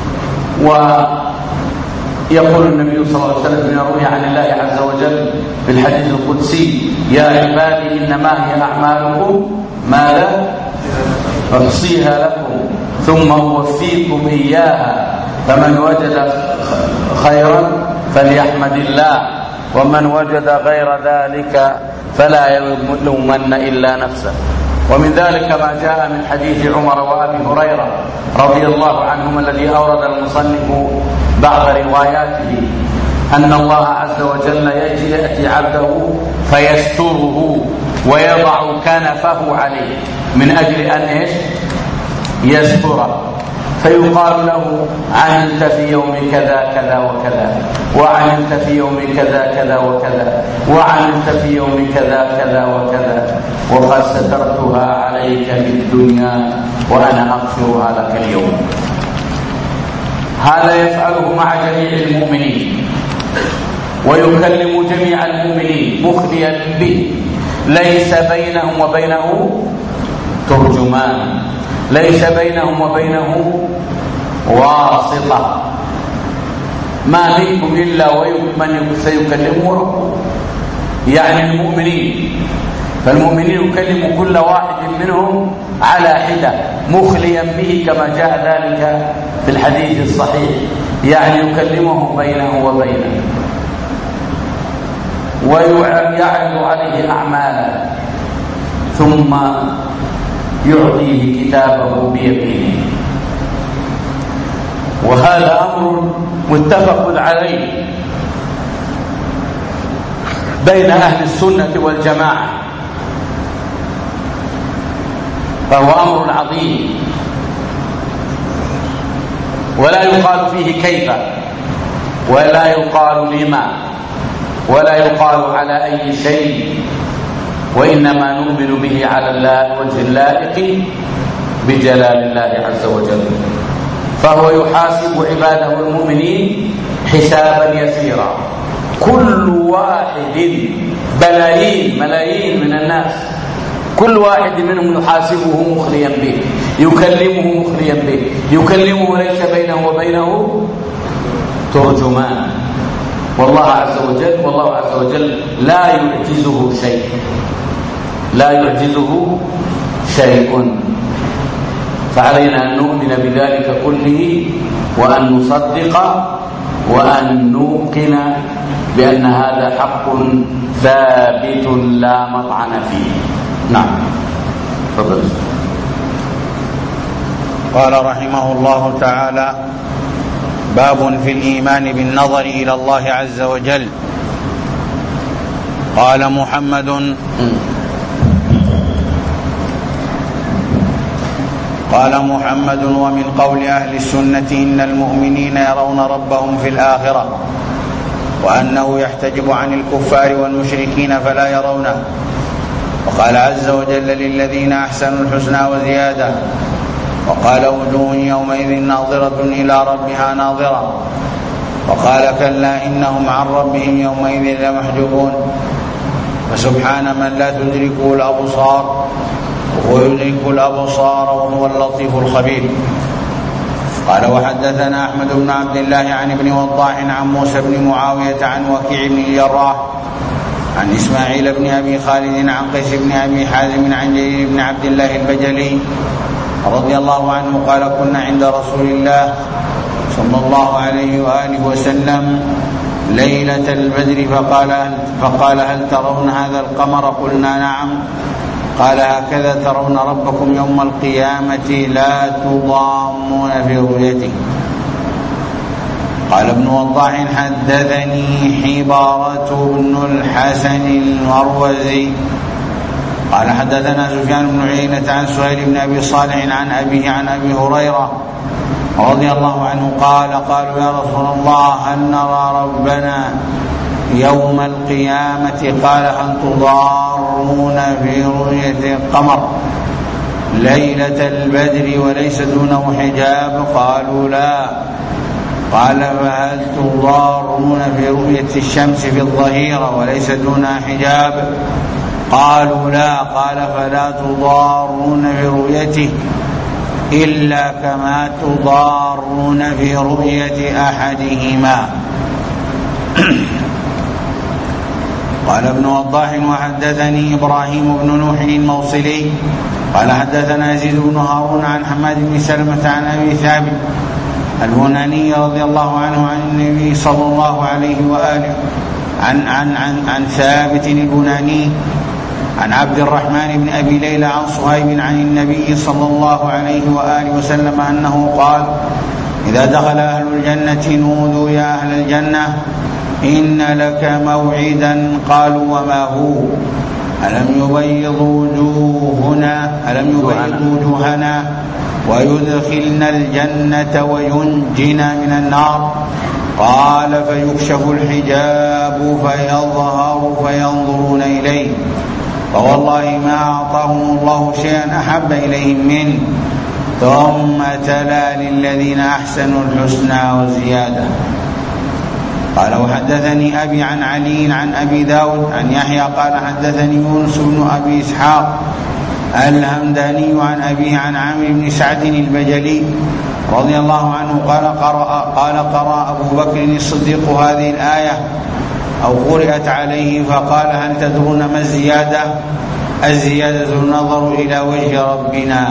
ويقول النبي صلى الله عليه وسلم: يروي عن الله عز وجل في الحديث القدسي: يا عبادي إنما هي أعمالكم ما لا أحصيها لكم ثم أوفيكم إياها، فمن وجد خيرا فليحمد الله ومن وجد غير ذلك فلا يلومن إلا نفسه. ومن ذلك ما جاء من حديث عمر وأبي هريرة رضي الله عنهما الذي أورد المصنف بعض رواياته أن الله عز وجل يأتي عبده فيستره ويضع كنفه عليه من أجل أن إيش؟ يستره، فيقال له: عملت في يوم كذا كذا وكذا، وعملت في يوم كذا كذا وكذا، وعملت في يوم كذا كذا وكذا، وقد سترتها عليك في الدنيا وأنا أغفرها لك اليوم. هذا يفعله مع جميع المؤمنين، ويكلم جميع المؤمنين مخليا به، ليس بينهم وبينه ترجمان، ليس بينهم وبينه واسطة. ما منكم إلا ومن سيكلمه ربه، يعني المؤمنين. فالمؤمنين يكلم كل واحد منهم على حدة مخليا به كما جاء ذلك في الحديث الصحيح، يعني يكلمه بينه وبينه ويعرض عليه أعماله ثم يعطيه كتابه بيمينه. وهذا أمر متفق عليه بين أهل السنة والجماعة، فهو أمر عظيم ولا يقال فيه كيف، ولا يقال لما، ولا يقال على أي شيء، وإنما نؤمن به على الوجه اللائق بجلال الله عز وجل. فهو يحاسب عباده المؤمنين حسابا يسيرا، كل واحد، بلايين ملايين من الناس، كل واحد منهم يحاسبه مخليا به، يكلمه مخليا به، يكلمه ليس بينه وبينه ترجمان. والله عز وجل والله عز وجل لا يعجزه شيء، لا يعجزه شيء. فعلينا أن نؤمن بذلك كله، وأن نصدق، وأن نوقن بأن هذا حق ثابت لا مطعن فيه. نعم، تفضل. قال رحمه الله تعالى: باب في الإيمان بالنظر إلى الله عز وجل. قال محمد قال محمد: ومن قول أهل السنة إن المؤمنين يرون ربهم في الآخرة، وأنه يحتجب عن الكفار والمشركين فلا يرونه. وقال عز وجل: للذين أحسنوا الحسنى وزيادة. وقال: وجوه يومئذ ناظرة إلى ربها ناظرة. وقال: كلا إنهم عن ربهم يومئذ لمحجوبون. فسبحان من لا تدركه الأبصار وهو يدرك الأبصار وهو اللطيف الخبير. قال: وحدثنا أحمد بن عبد الله عن ابن وضاح عن موسى بن معاوية عن وكيع بن الجراح عن إسماعيل بن أبي خالد عن قيس بن أبي حازم عن جرير بن عبد الله البجلي رضي الله عنه قال: كنا عند رسول الله صلى الله عليه وآله وسلم ليلة البدر فقال, فقال: هل ترون هذا القمر؟ قلنا: نعم. قال: هكذا ترون ربكم يوم القيامة لا تضامون في رؤيته. قال ابن وضاح: حدثني حبارة بن الحسن المروزي قال: حدثنا سفيان بن عيينة عن سهيل بن أبي صالح عن أبيه عن أبي هريرة رضي الله عنه قال: قالوا يا رسول الله هل نرى ربنا يوم القيامة؟ قال: هل تضارون في رؤية القمر ليلة البدر وليس دونه حجاب؟ قالوا: لا. قال: فهل تضارون في رؤية الشمس في الظهيرة وليس دونها حجاب؟ قالوا: لا. قال: فلا تضارون في رؤيته إلا كما تضارون في رؤية أحدهما. قال ابن وضاح: وحدثني إبراهيم بن نوح الموصلي قال: حدثنا يزيد بن هارون عن حماد بن سلمة عن أبي ثابت البناني رضي الله عنه عن النبي صلى الله عليه وآله عن, عن, عن, عن ثابت البناني عن عبد الرحمن بن أبي ليلى عن صهيب عن النبي صلى الله عليه وآله وسلم أنه قال: إذا دخل أهل الجنة نودوا يا أهل الجنة إن لك موعدا. قالوا: وما هو؟ ألم يبيض وجوهنا ألم يبيض وجوهنا ويدخلنا الجنة وينجنا من النار؟ قال: فيكشف الحجاب فيظهر فينظرون إليه، فوالله ما أعطاهم الله شيئا أحب إليهم منه. ثم تلا: للذين أحسنوا الحسنى وزيادة. قال: وحدثني أبي عن علي عن أبي داود عن يحيى قال: حدثني يونس بن أبي إسحاق الهمداني عن أبيه عن عامر بن سعد البجلي رضي الله عنه قال: قرأ, قال قرأ أبو بكر الصديق هذه الآية أو قرأت عليه فقال: هل تدرون ما الزيادة؟ الزيادة النظر إلى وجه ربنا.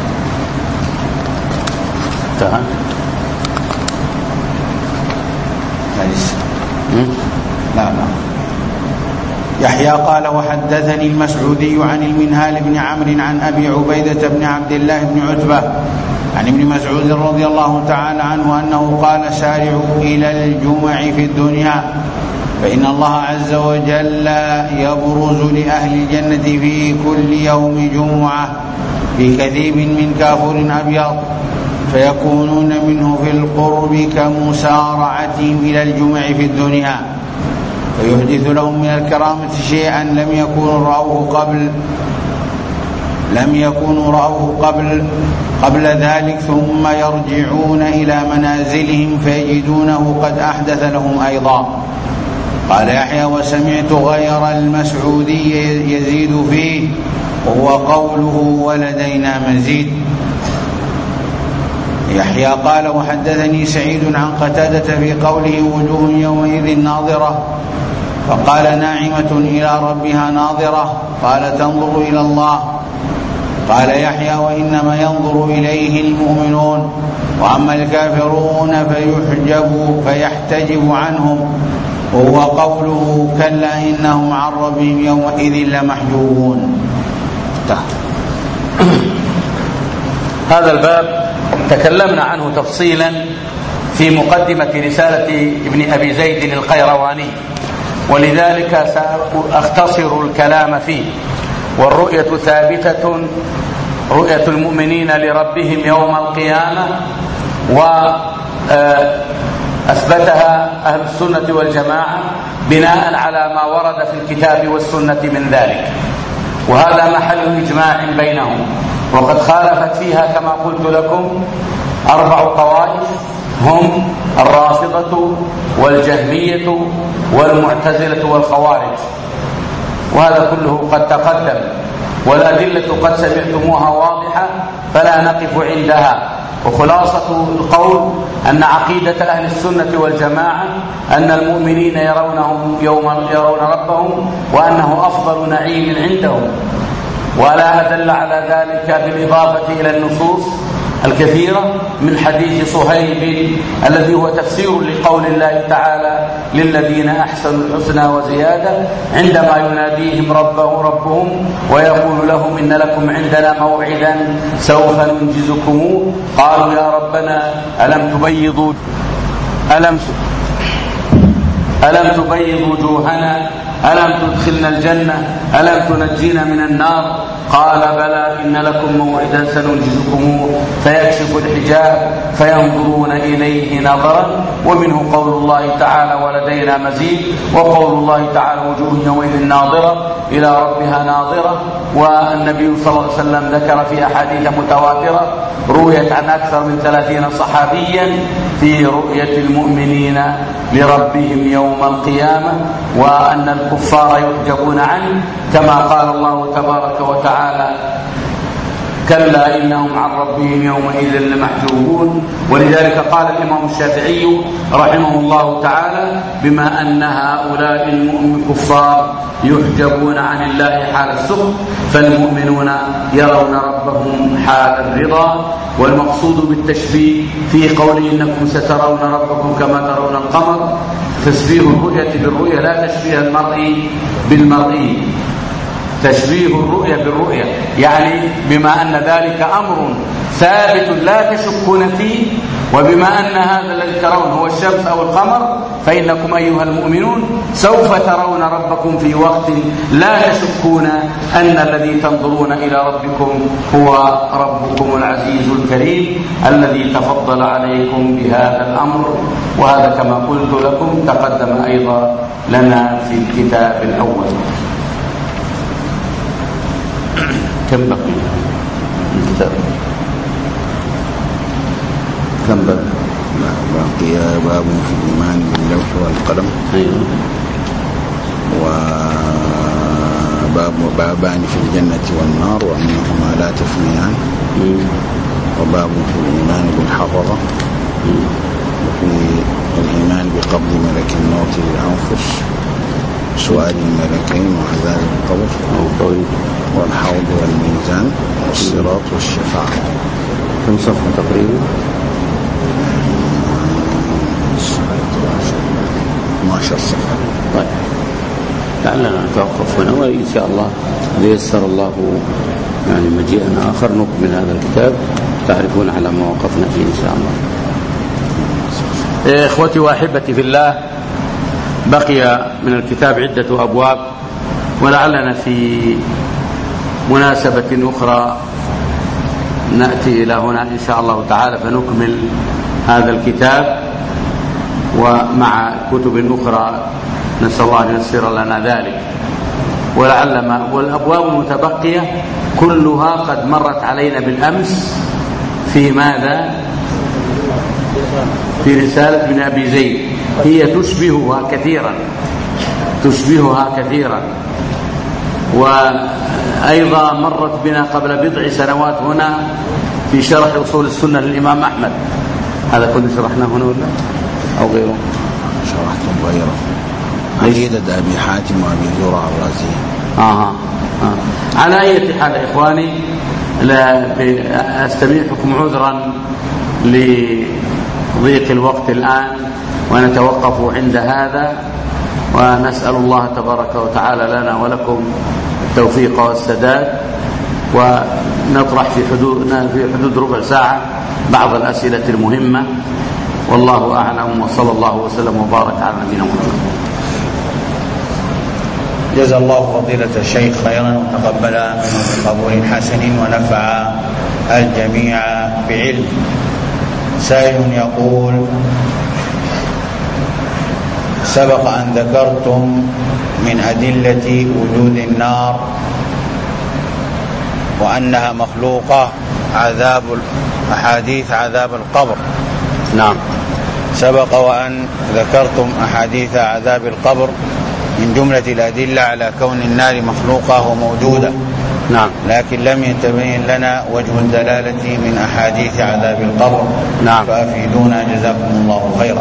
تمام. لا لا. يحيى قال: وحدثني المسعودي عن المنهال بن عمرو عن أبي عبيدة بن عبد الله بن عتبة عن ابن مسعود رضي الله تعالى عنه أنه قال: سارعوا إلى الجمع في الدنيا فإن الله عز وجل يبرز لأهل الجنة في كل يوم جمعة بكثيب من كافور أبيض فيكونون منه في القرب كمسارعتهم إلى الجمع في الدنيا، فيحدث لهم من الكرامة شيئا لم يكونوا رأوه قبل لم يكونوا رأوه قبل قبل ذلك، ثم يرجعون إلى منازلهم فيجدونه قد أحدث لهم أيضا. قال يحيى: وسمعت غير المسعودي يزيد فيه وهو قوله: ولدينا مزيد. يحيى قال: وحدثني سعيد عن قتادة في قوله: وجوه يومئذ ناظرة، فقال: ناعمة إلى ربها ناظرة. قال: تنظر إلى الله. قال يحيى: وإنما ينظر إليه المؤمنون، وأما الكافرون فيحجب فيحتجب عنهم، وهو قوله: كلا إنهم عن ربهم يومئذ لمحجوبون. هذا الباب تكلمنا عنه تفصيلا في مقدمة رسالة ابن أبي زيد القيرواني، ولذلك سأختصر الكلام فيه. والرؤية ثابتة رؤية المؤمنين لربهم يوم القيامة، وأثبتها أهل السنة والجماعة بناء على ما ورد في الكتاب والسنة من ذلك، وهذا محل إجماع بينهم. وقد خالفت فيها كما قلت لكم أربع طوائف، هم الرافضة والجهمية والمعتزلة والخوارج، وهذا كله قد تقدم، والأدلة قد سمعتموها واضحة فلا نقف عندها. وخلاصة القول أن عقيدة أهل السنة والجماعة أن المؤمنين يرونهم يوم يرون ربهم، وأنه أفضل نعيم عندهم، ولا أدل على ذلك بالإضافة إلى النصوص الكثيرة من حديث صهيب الذي هو تفسير لقول الله تعالى للذين أحسنوا الحسنى وزيادة، عندما يناديهم ربه ربهم ويقول لهم إن لكم عندنا موعدا سوف ننجزكم، قالوا يا ربنا ألم تبيض ألم ألم تبيض وجوهنا، ألم تدخلنا الجنة، ألم تنجينا من النار؟ قال بلى إن لكم موعدا سننجزكم، فيكشف الحجاب فينظرون إليه نظرا. ومنه قول الله تعالى ولدينا مزيد، وقول الله تعالى وجوه يومئذ ناظرة إلى ربها ناظرة. والنبي صلى الله عليه وسلم ذكر في أحاديث متواترة رويت عن أكثر من ثلاثين صحابيا في رؤية المؤمنين لربهم يوم القيامة، وأن الكفار يحجبون عنه، كما قال الله تبارك وتعالى كلا إنهم عن ربهم يومئذ لمحجوبون. ولذلك قال الإمام الشافعي رحمه الله تعالى بما أن هؤلاء الكفار يحجبون عن الله حال السخط، فالمؤمنون يرون ربهم حال الرضا. والمقصود بالتشبيه في قوله إنكم سترون ربكم كما ترون القمر، تشبيه الرؤية بالرؤية لا تشبيه المرء بالمرء، تشبيه الرؤية بالرؤية، يعني بما أن ذلك أمر ثابت لا تشكون فيه، وبما أن هذا الذي ترون هو الشمس أو القمر، فإنكم أيها المؤمنون سوف ترون ربكم في وقت لا تشكون أن الذي تنظرون إلى ربكم هو ربكم العزيز الكريم الذي تفضل عليكم بهذا الأمر. وهذا كما قلت لكم تقدم أيضا لنا في الكتاب الأول. كم بقي الكتاب؟ كم بقي؟ باقي باب في الإيمان باللوح والقلم. أيوه. وباب بابان في الجنة والنار وأنهما لا تفنيان. وباب في الإيمان بالحفظة، وفي الإيمان بقبض ملك الموت للأنفس، سؤال الملكين وعذاب القبر، والحوض والميزان والصراط والشفاعة. كم صفحة تقريبا؟ ما شاء صفحة. طيب لعلنا نتوقف هنا، وإن شاء الله ليسر الله يعني مجيئنا آخر نكمل هذا الكتاب، تعرفون على ما وقفنا فيه إن شاء الله. إخوتي وأحبتي في الله، بقي من الكتاب عدة أبواب، ولعلنا في مناسبة أخرى نأتي إلى هنا إن شاء الله تعالى فنكمل هذا الكتاب، ومع كتب أخرى نسأل الله أن ييسر لنا ذلك. ولعل ما والأبواب المتبقية كلها قد مرت علينا بالأمس في ماذا؟ في رسالة ابن أبي زيد، هي تشبهها كثيرا تشبهها كثيرا وأيضا مرت بنا قبل بضع سنوات هنا في شرح أصول السنة للإمام أحمد. هذا كنا شرحناه هنا ولا أو غيره؟ شرحتم غيره، عقيدة أبي حاتم وأبي زرع الرازي. آه. آه. على أي حال إخواني، لا أستميحكم عذرا لضيق الوقت الآن، ونتوقف عند هذا، ونسأل الله تبارك وتعالى لنا ولكم التوفيق والسداد، ونطرح في حدود في حدود ربع ساعة بعض الأسئلة المهمة. والله أعلم، وصلى الله وسلم وبارك على نبينا محمد. جزا الله فضيلة الشيخ خيرا وتقبل منه بقبول حسن ونفع الجميع بعلم. سائل يقول: سبق أن ذكرتم من أدلة وجود النار وأنها مخلوقة عذاب أحاديث عذاب القبر. نعم، سبق وأن ذكرتم أحاديث عذاب القبر من جملة الأدلة على كون النار مخلوقة وموجودة. نعم، لكن لم يتبين لنا وجه الدلالة من أحاديث عذاب القبر. نعم، فأفيدونا جزاكم الله خيرا.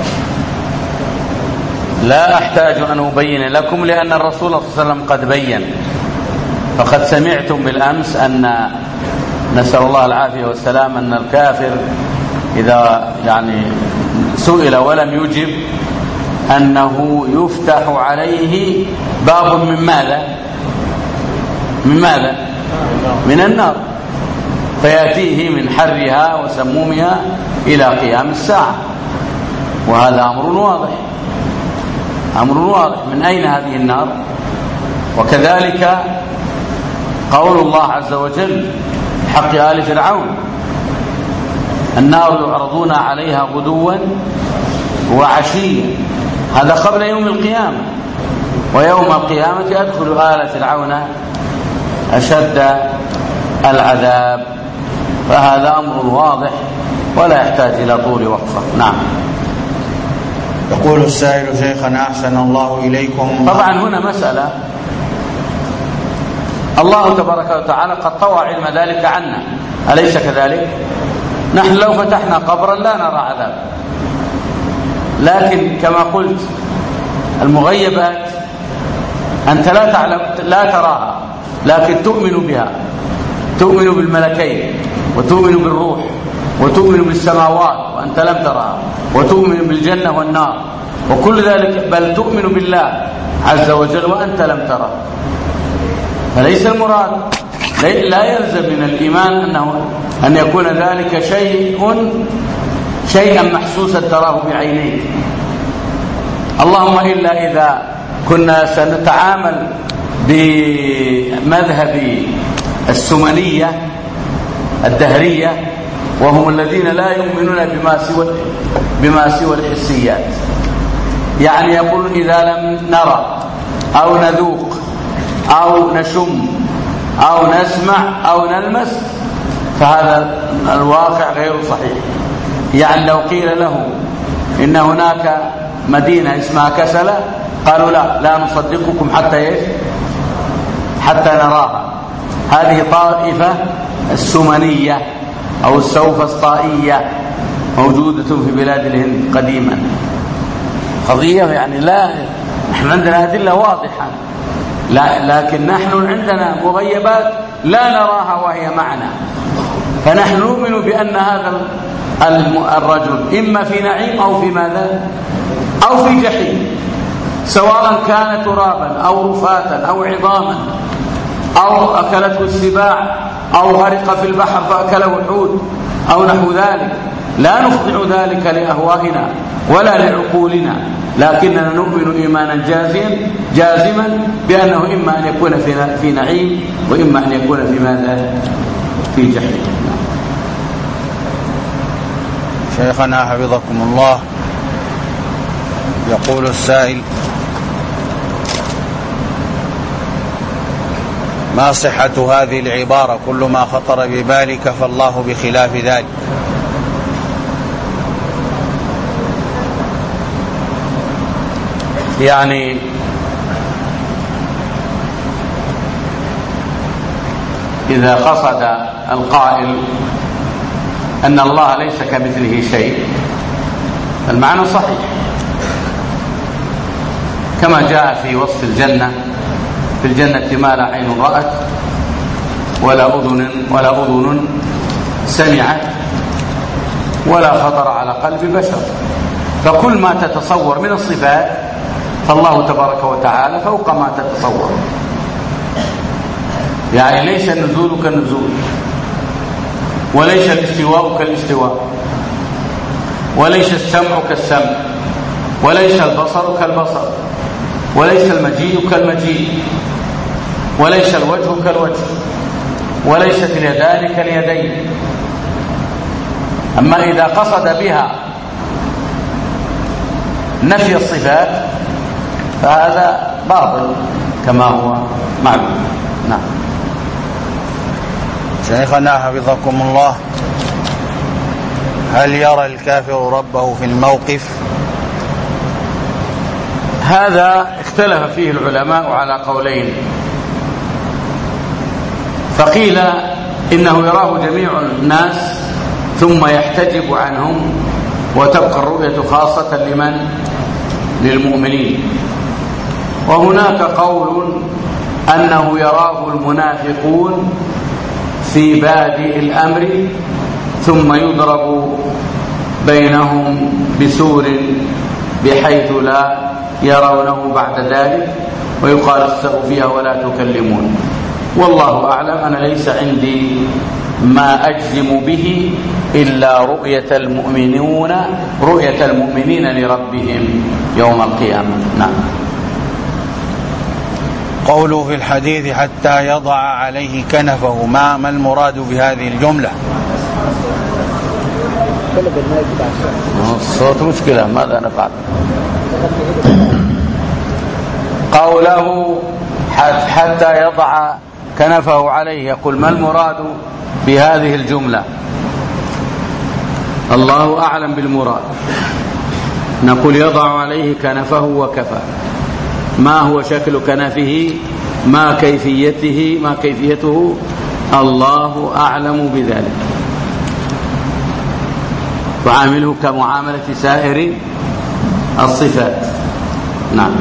لا أحتاج أن أبين لكم لأن الرسول صلى الله عليه وسلم قد بين. فقد سمعتم بالأمس أن نسأل الله العافية والسلام أن الكافر إذا يعني سئل ولم يجب أنه يفتح عليه باب من ماذا؟ من ماذا؟ من النار، فيأتيه من حرها وسمومها إلى قيام الساعة. وهذا أمر واضح، أمر واضح. من أين هذه النار؟ وكذلك قول الله عز وجل حق آل فرعون: النار يعرضون عليها غدوا وعشيا. هذا قبل يوم القيامة. ويوم القيامة يدخل آل فرعون أشد العذاب. فهذا أمر واضح ولا يحتاج إلى طول وقفة. نعم. يقول السائل: شيخنا أحسن الله إليكم. طبعا هنا مسألة، الله تبارك وتعالى قد طوى علم ذلك عنا، أليس كذلك؟ نحن لو فتحنا قبرا لا نرى عذاب، لكن كما قلت المغيبات أنت لا تعلم لا تراها، لكن تؤمن بها، تؤمن بالملكين وتؤمن بالروح وتؤمن بالسماوات وأنت لم تراها، وتؤمن بالجنة والنار وكل ذلك، بل تؤمن بالله عز وجل وأنت لم ترى. فليس المراد، لا يلزم من الإيمان أنه أن يكون ذلك شيء شيئا محسوسا تراه بعينيك، اللهم إلا إذا كنا سنتعامل بمذهب السمنية الدهرية، وهم الذين لا يؤمنون بما سوى بما سوى الحسيات. يعني يقول إذا لم نرى أو نذوق أو نشم أو نسمع أو نلمس فهذا الواقع غير صحيح. يعني لو قيل له إن هناك مدينة اسمها كسلة قالوا لا لا نصدقكم حتى إيش؟ حتى نراها. هذه طائفة السمنية أو السوفسطائية موجودة في بلاد الهند قديما. قضية يعني لا، نحن عندنا أدلة واضحة، لا لكن نحن عندنا مغيبات لا نراها وهي معنا. فنحن نؤمن بأن هذا الرجل إما في نعيم أو في ماذا؟ أو في جحيم، سواء كان ترابا أو رفاتا أو عظاما أو أكلته السباع أو غرق في البحر فأكله الحوت أو نحو ذلك. لا نخضع ذلك لأهوائنا ولا لعقولنا، لكننا نؤمن إيمانا جازما جازما بأنه إما أن يكون في نعيم وإما أن يكون في ماذا؟ في جحيم. شيخنا حفظكم الله، يقول السائل: ما صحة هذه العبارة كل ما خطر ببالك فالله بخلاف ذلك؟ يعني إذا قصد القائل أن الله ليس كمثله شيء المعنى صحيح، كما جاء في وصف الجنة: في الجنة ما لا عين رأت ولا أذن ولا أذن سمعت ولا خطر على قلب بشر. فكل ما تتصور من الصفات فالله تبارك وتعالى فوق ما تتصور. يعني ليس النزول كالنزول، وليس الاستواء كالاستواء، وليس السمع كالسمع، وليس البصر كالبصر، وليس المجيء كالمجيء، وليس الوجه كالوجه، وليست اليدان كاليدين. أما إذا قصد بها نفي الصفات فهذا باطل كما هو معلوم. نعم. شيخنا حفظكم الله، هل يرى الكافر ربه في الموقف؟ هذا اختلف فيه العلماء على قولين، فقيل إنه يراه جميع الناس ثم يحتجب عنهم وتبقى الرؤية خاصة لمن؟ للمؤمنين. وهناك قول أنه يراه المنافقون في بادئ الأمر ثم يضرب بينهم بسور بحيث لا يرونه بعد ذلك، ويقال اخسئوا فيها ولا تكلمون. والله أعلم. أنا ليس عندي ما أجزم به إلا رؤية المؤمنون رؤية المؤمنين لربهم يوم القيامة. نعم. قوله في الحديث حتى يضع عليه كنفه، ما ما المراد بهذه الجملة؟ الصوت مشكلة، ماذا نفعل؟ قوله حتى يضع كنفه عليه، يقول ما المراد بهذه الجملة؟ الله أعلم بالمراد. نقول يضع عليه كنفه وكفى. ما هو شكل كنفه؟ ما كيفيته ما كيفيته الله أعلم بذلك. وعامله كمعاملة سائر الصفات. نعم.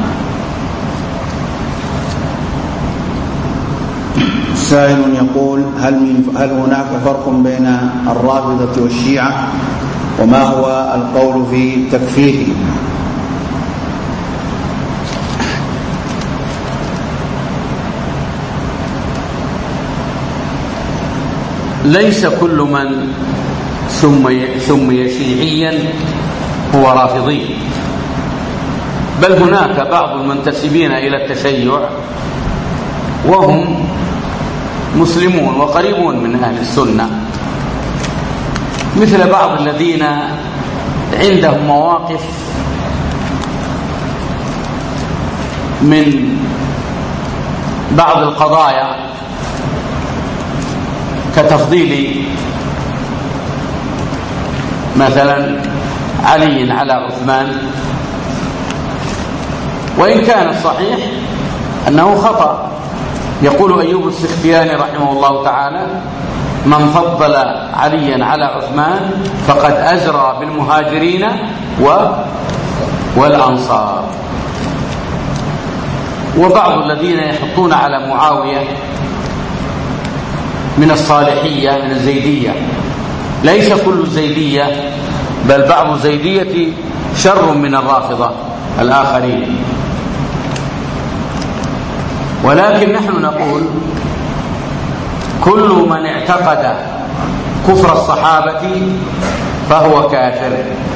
سائل يقول هل من هل هناك فرق بين الرافضة والشيعة، وما هو القول في تكفيرهم؟ ليس كل من سمي, سمي شيعيا هو رافضي، بل هناك بعض المنتسبين إلى التشيع وهم مسلمون وقريبون من أهل السنة، مثل بعض الذين عندهم مواقف من بعض القضايا كتفضيل مثلا علي على عثمان، وإن كان الصحيح أنه خطأ. يقول أيوب السختياني رحمه الله تعالى من فضل عليا على عثمان فقد أزرى بالمهاجرين والأنصار. وبعض الذين يحطون على معاوية من الصالحية من الزيدية، ليس كل الزيدية بل بعض الزيدية شر من الرافضة الآخرين. ولكن نحن نقول كل من اعتقد كفر الصحابة فهو كافر،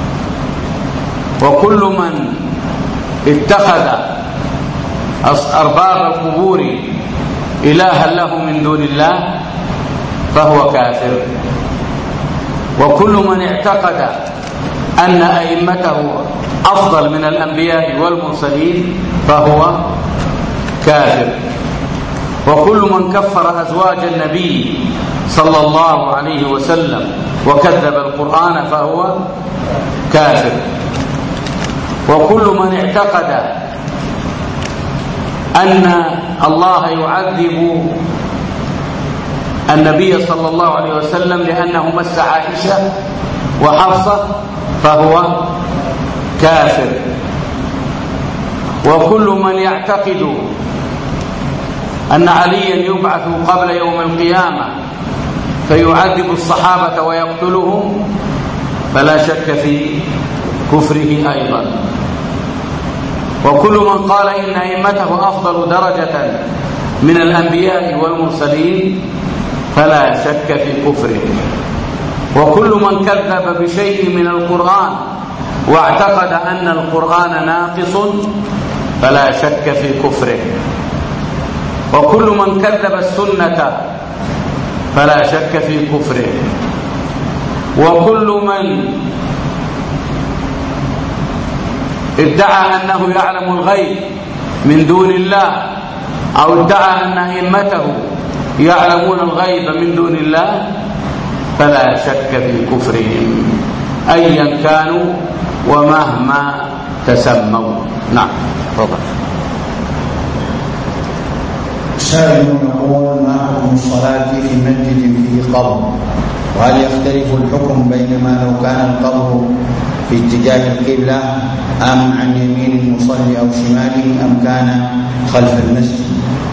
وكل من اتخذ أرباب القبور إلها له من دون الله فهو كافر، وكل من اعتقد أن أئمته أفضل من الأنبياء والمرسلين فهو كافر، وكل من كفر أزواج النبي صلى الله عليه وسلم وكذب القرآن فهو كافر، وكل من اعتقد أن الله يعذب النبي صلى الله عليه وسلم لأنه مس عائشة وحفصة فهو كافر، وكل من يعتقد أن عليا يبعث قبل يوم القيامة فيعذب الصحابة ويقتلهم فلا شك في كفره أيضا، وكل من قال إن أئمته أفضل درجة من الأنبياء والمرسلين فلا شك في كفره، وكل من كذب بشيء من القرآن واعتقد أن القرآن ناقص فلا شك في كفره، وكل من كذب السنة فلا شك في كفره، وكل من ادعى أنه يعلم الغيب من دون الله أو ادعى أن أئمته يعلمون الغيب من دون الله فلا شك في كفرهم أيا كانوا ومهما تسموا. نعم. تفضل. سائل يقول: ما حكم الصلاة في مسجد فيه قبر؟ وهل يختلف الحكم بينما لو كان القبر في اتجاه القبلة أم عن يمين المصلي أو شماله أم كان خلف المسجد؟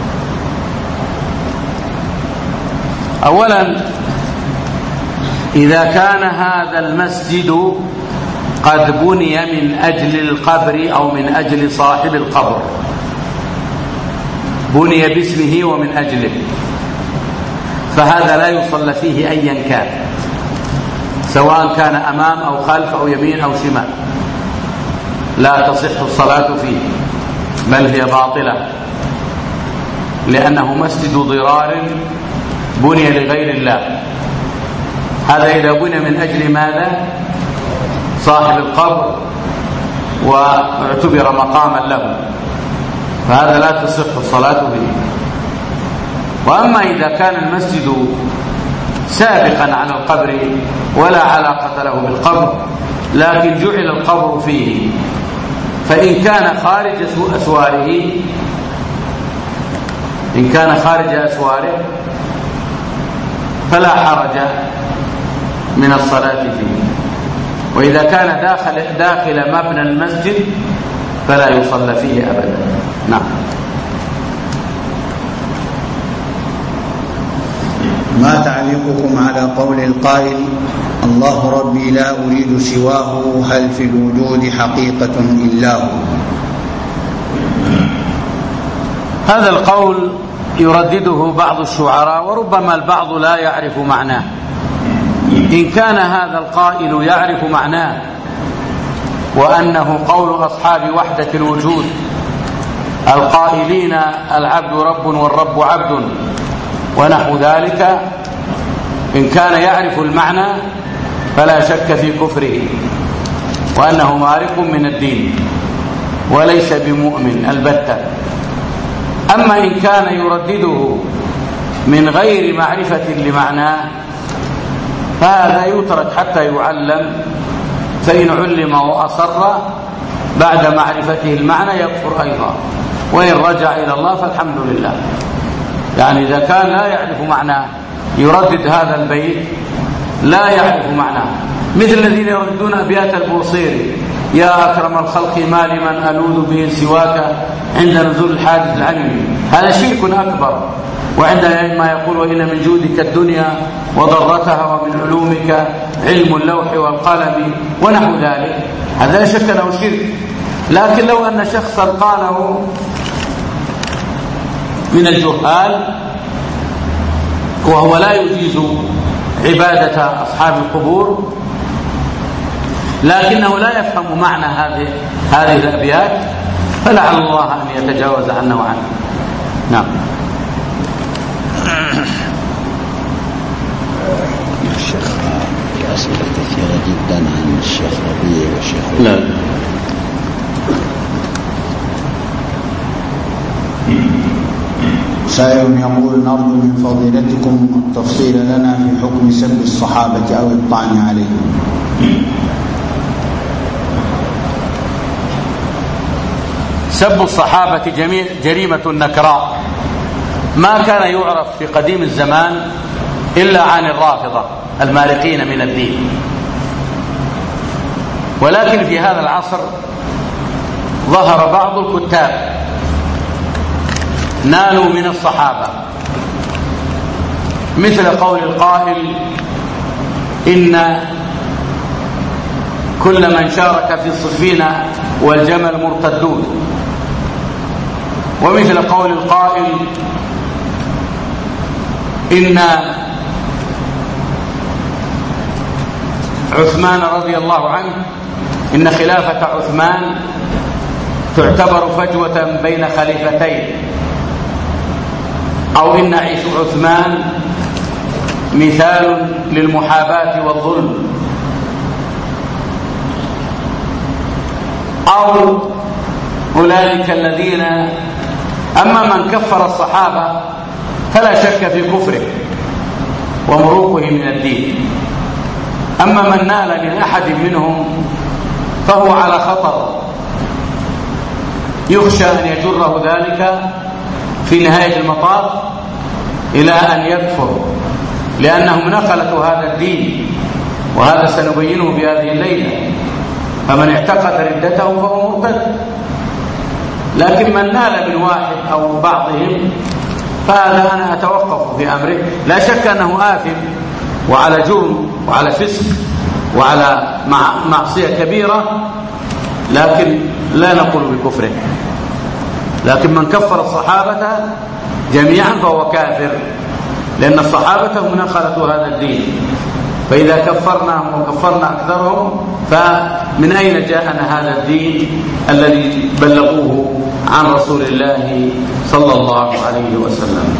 أولا، إذا كان هذا المسجد قد بني من أجل القبر أو من أجل صاحب القبر، بني باسمه ومن أجله، فهذا لا يصلى فيه أيا كان، سواء كان أمام أو خلف أو يمين أو شمال، لا تصح الصلاة فيه بل هي باطلة، لأنه مسجد ضرار بني لغير الله. هذا إذا بني من أجل ماذا؟ صاحب القبر واعتبر مقاما له، فهذا لا تصح الصلاة فيه. وأما إذا كان المسجد سابقا على القبر ولا علاقة له بالقبر لكن جعل القبر فيه، فإن كان خارج أسواره إن كان خارج أسواره فلا حرج من الصلاة فيه، وإذا كان داخل داخل مبنى المسجد فلا يصلى فيه أبدا. نعم. ما تعليقكم على قول القائل: الله ربي لا أريد سواه، هل في الوجود حقيقة إلا هو؟ هذا القول يردده بعض الشعراء وربما البعض لا يعرف معناه. إن كان هذا القائل يعرف معناه وأنه قول أصحاب وحدة الوجود القائلين العبد رب والرب عبد ونحو ذلك، إن كان يعرف المعنى فلا شك في كفره وأنه مارق من الدين وليس بمؤمن البتة. أما إن كان يردده من غير معرفة لمعناه فهذا يترك حتى يعلم، فإن علم وأصر بعد معرفته المعنى يكفر أيضا، وإن رجع إلى الله فالحمد لله. يعني إذا كان لا يعرف معناه يردد هذا البيت لا يعرف معناه، مثل الذين يردون أبيات البوصيري: يا أكرم الخلق ما لمن ألوذ به سواك عند نزول الحادث العلمي. هذا شرك أكبر. وعندما يقول: وإن من جودك الدنيا وضرتها ومن علومك علم اللوح والقلم ونحو ذلك، هذا لا شك له شرك. لكن لو أن شخصا قاله من الجهال وهو لا يجيز عبادة أصحاب القبور لكنه لا يفهم معنى هذه هذه الأبيات فلعل الله أن يتجاوز عنه وعنه. نعم. الشيخ في أسئلة كثيرة جدا عن الشيخ ربيع والشيخ لا. سائل يقول: نرجو من فضيلتكم التفصيل لنا في حكم سب الصحابة أو الطعن عليهم. سب الصحابة جريمة نكراء ما كان يعرف في قديم الزمان إلا عن الرافضة المارقين من الدين، ولكن في هذا العصر ظهر بعض الكتاب نالوا من الصحابة، مثل قول القائل: إن كل من شارك في السفينة والجمل مرتدون، ومثل قول القائل: إن عثمان رضي الله عنه إن خلافة عثمان تعتبر فجوة بين خليفتين، أو إن عيش عثمان مثال للمحاباة والظلم، أو أولئك الذين أما من كفر الصحابة فلا شك في كفره ومروقه من الدين، أما من نال من أحد منهم فهو على خطر يخشى أن يجره ذلك في نهاية المطاف إلى أن يكفر، لأنهم نقلة هذا الدين، وهذا سنبينه في هذه الليلة. فمن اعتقد ردته فهو مرتد، لكن من نال من واحد أو بعضهم فهذا أنا أتوقف في أمره. لا شك أنه آثم وعلى جرم وعلى فسق وعلى معصية كبيرة، لكن لا نقول بكفره. لكن من كفر الصحابة جميعا فهو كافر، لأن الصحابة هم نقلة هذا الدين، فإذا كفرناهم وكفرنا أكثرهم فمن أين جاءنا هذا الدين الذي بلغوه عن رسول الله صلى الله عليه وسلم؟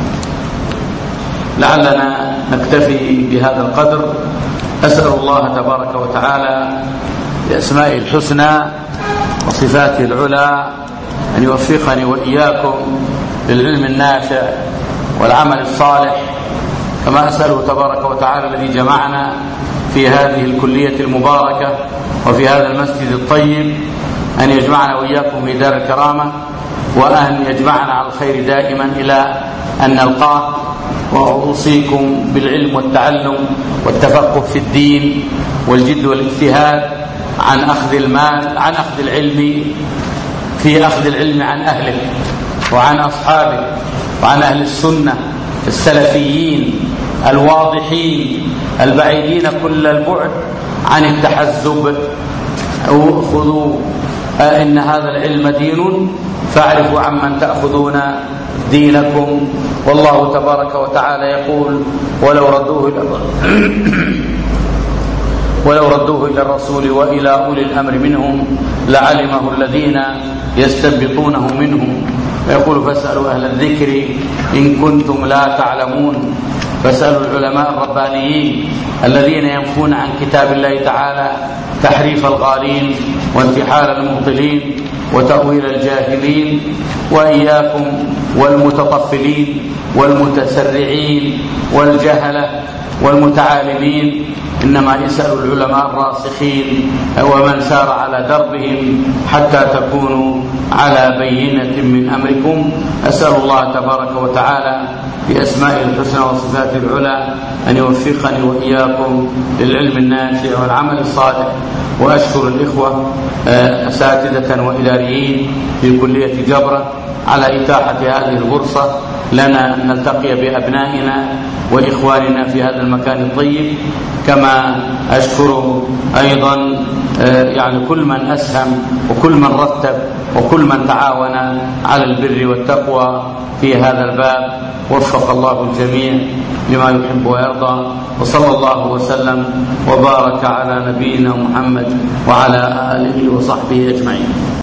لعلنا نكتفي بهذا القدر. أسأل الله تبارك وتعالى بأسمائه الحسنى وصفاته العلى أن يوفقني وإياكم للعلم النافع والعمل الصالح، كما أسأله تبارك وتعالى الذي جمعنا في هذه الكلية المباركة وفي هذا المسجد الطيب أن يجمعنا وإياكم في دار الكرامة، وأن يجمعنا على الخير دائما إلى أن نلقاه. وأوصيكم بالعلم والتعلم والتفقه في الدين والجد والاجتهاد عن أخذ المال عن أخذ العلم في أخذ العلم عن أهله وعن أصحابه وعن أهل السنة السلفيين الواضحين البعيدين كل البعد عن التحزب. أو خذوا إن هذا العلم دين فاعرفوا عمن تأخذون دينكم. والله تبارك وتعالى يقول: ولو ردوه إلى ولو ردوه إلى الرسول وإلى أولي الأمر منهم لعلمه الذين يستنبطونه منهم. ويقول: فاسألوا أهل الذكر إن كنتم لا تعلمون. فاسألوا العلماء الربانيين الذين ينفون عن كتاب الله تعالى تحريف الغالين وانتحال المبطلين وتأويل الجاهلين. وإياكم والمتطفلين والمتسرعين والجهلة والمتعالمين، إنما يسأل العلماء الراسخين ومن سار على دربهم حتى تكونوا على بينة من أمركم. أسأل الله تبارك وتعالى بأسمائه الحسنى وصفاته العلى أن يوفقني وإياكم للعلم النافع والعمل الصالح. وأشكر الإخوة أساتذة وإداريين في كلية جبرة على إتاحة هذه الفرصة لنا أن نلتقي بأبنائنا وإخواننا في هذا المكان الطيب. كما أشكر أيضا يعني كل من أسهم وكل من رتب وكل من تعاون على البر والتقوى في هذا الباب. وفق الله الجميع لما يحب ويرضى، وصلى الله وسلم وبارك على نبينا محمد وعلى آله وصحبه أجمعين.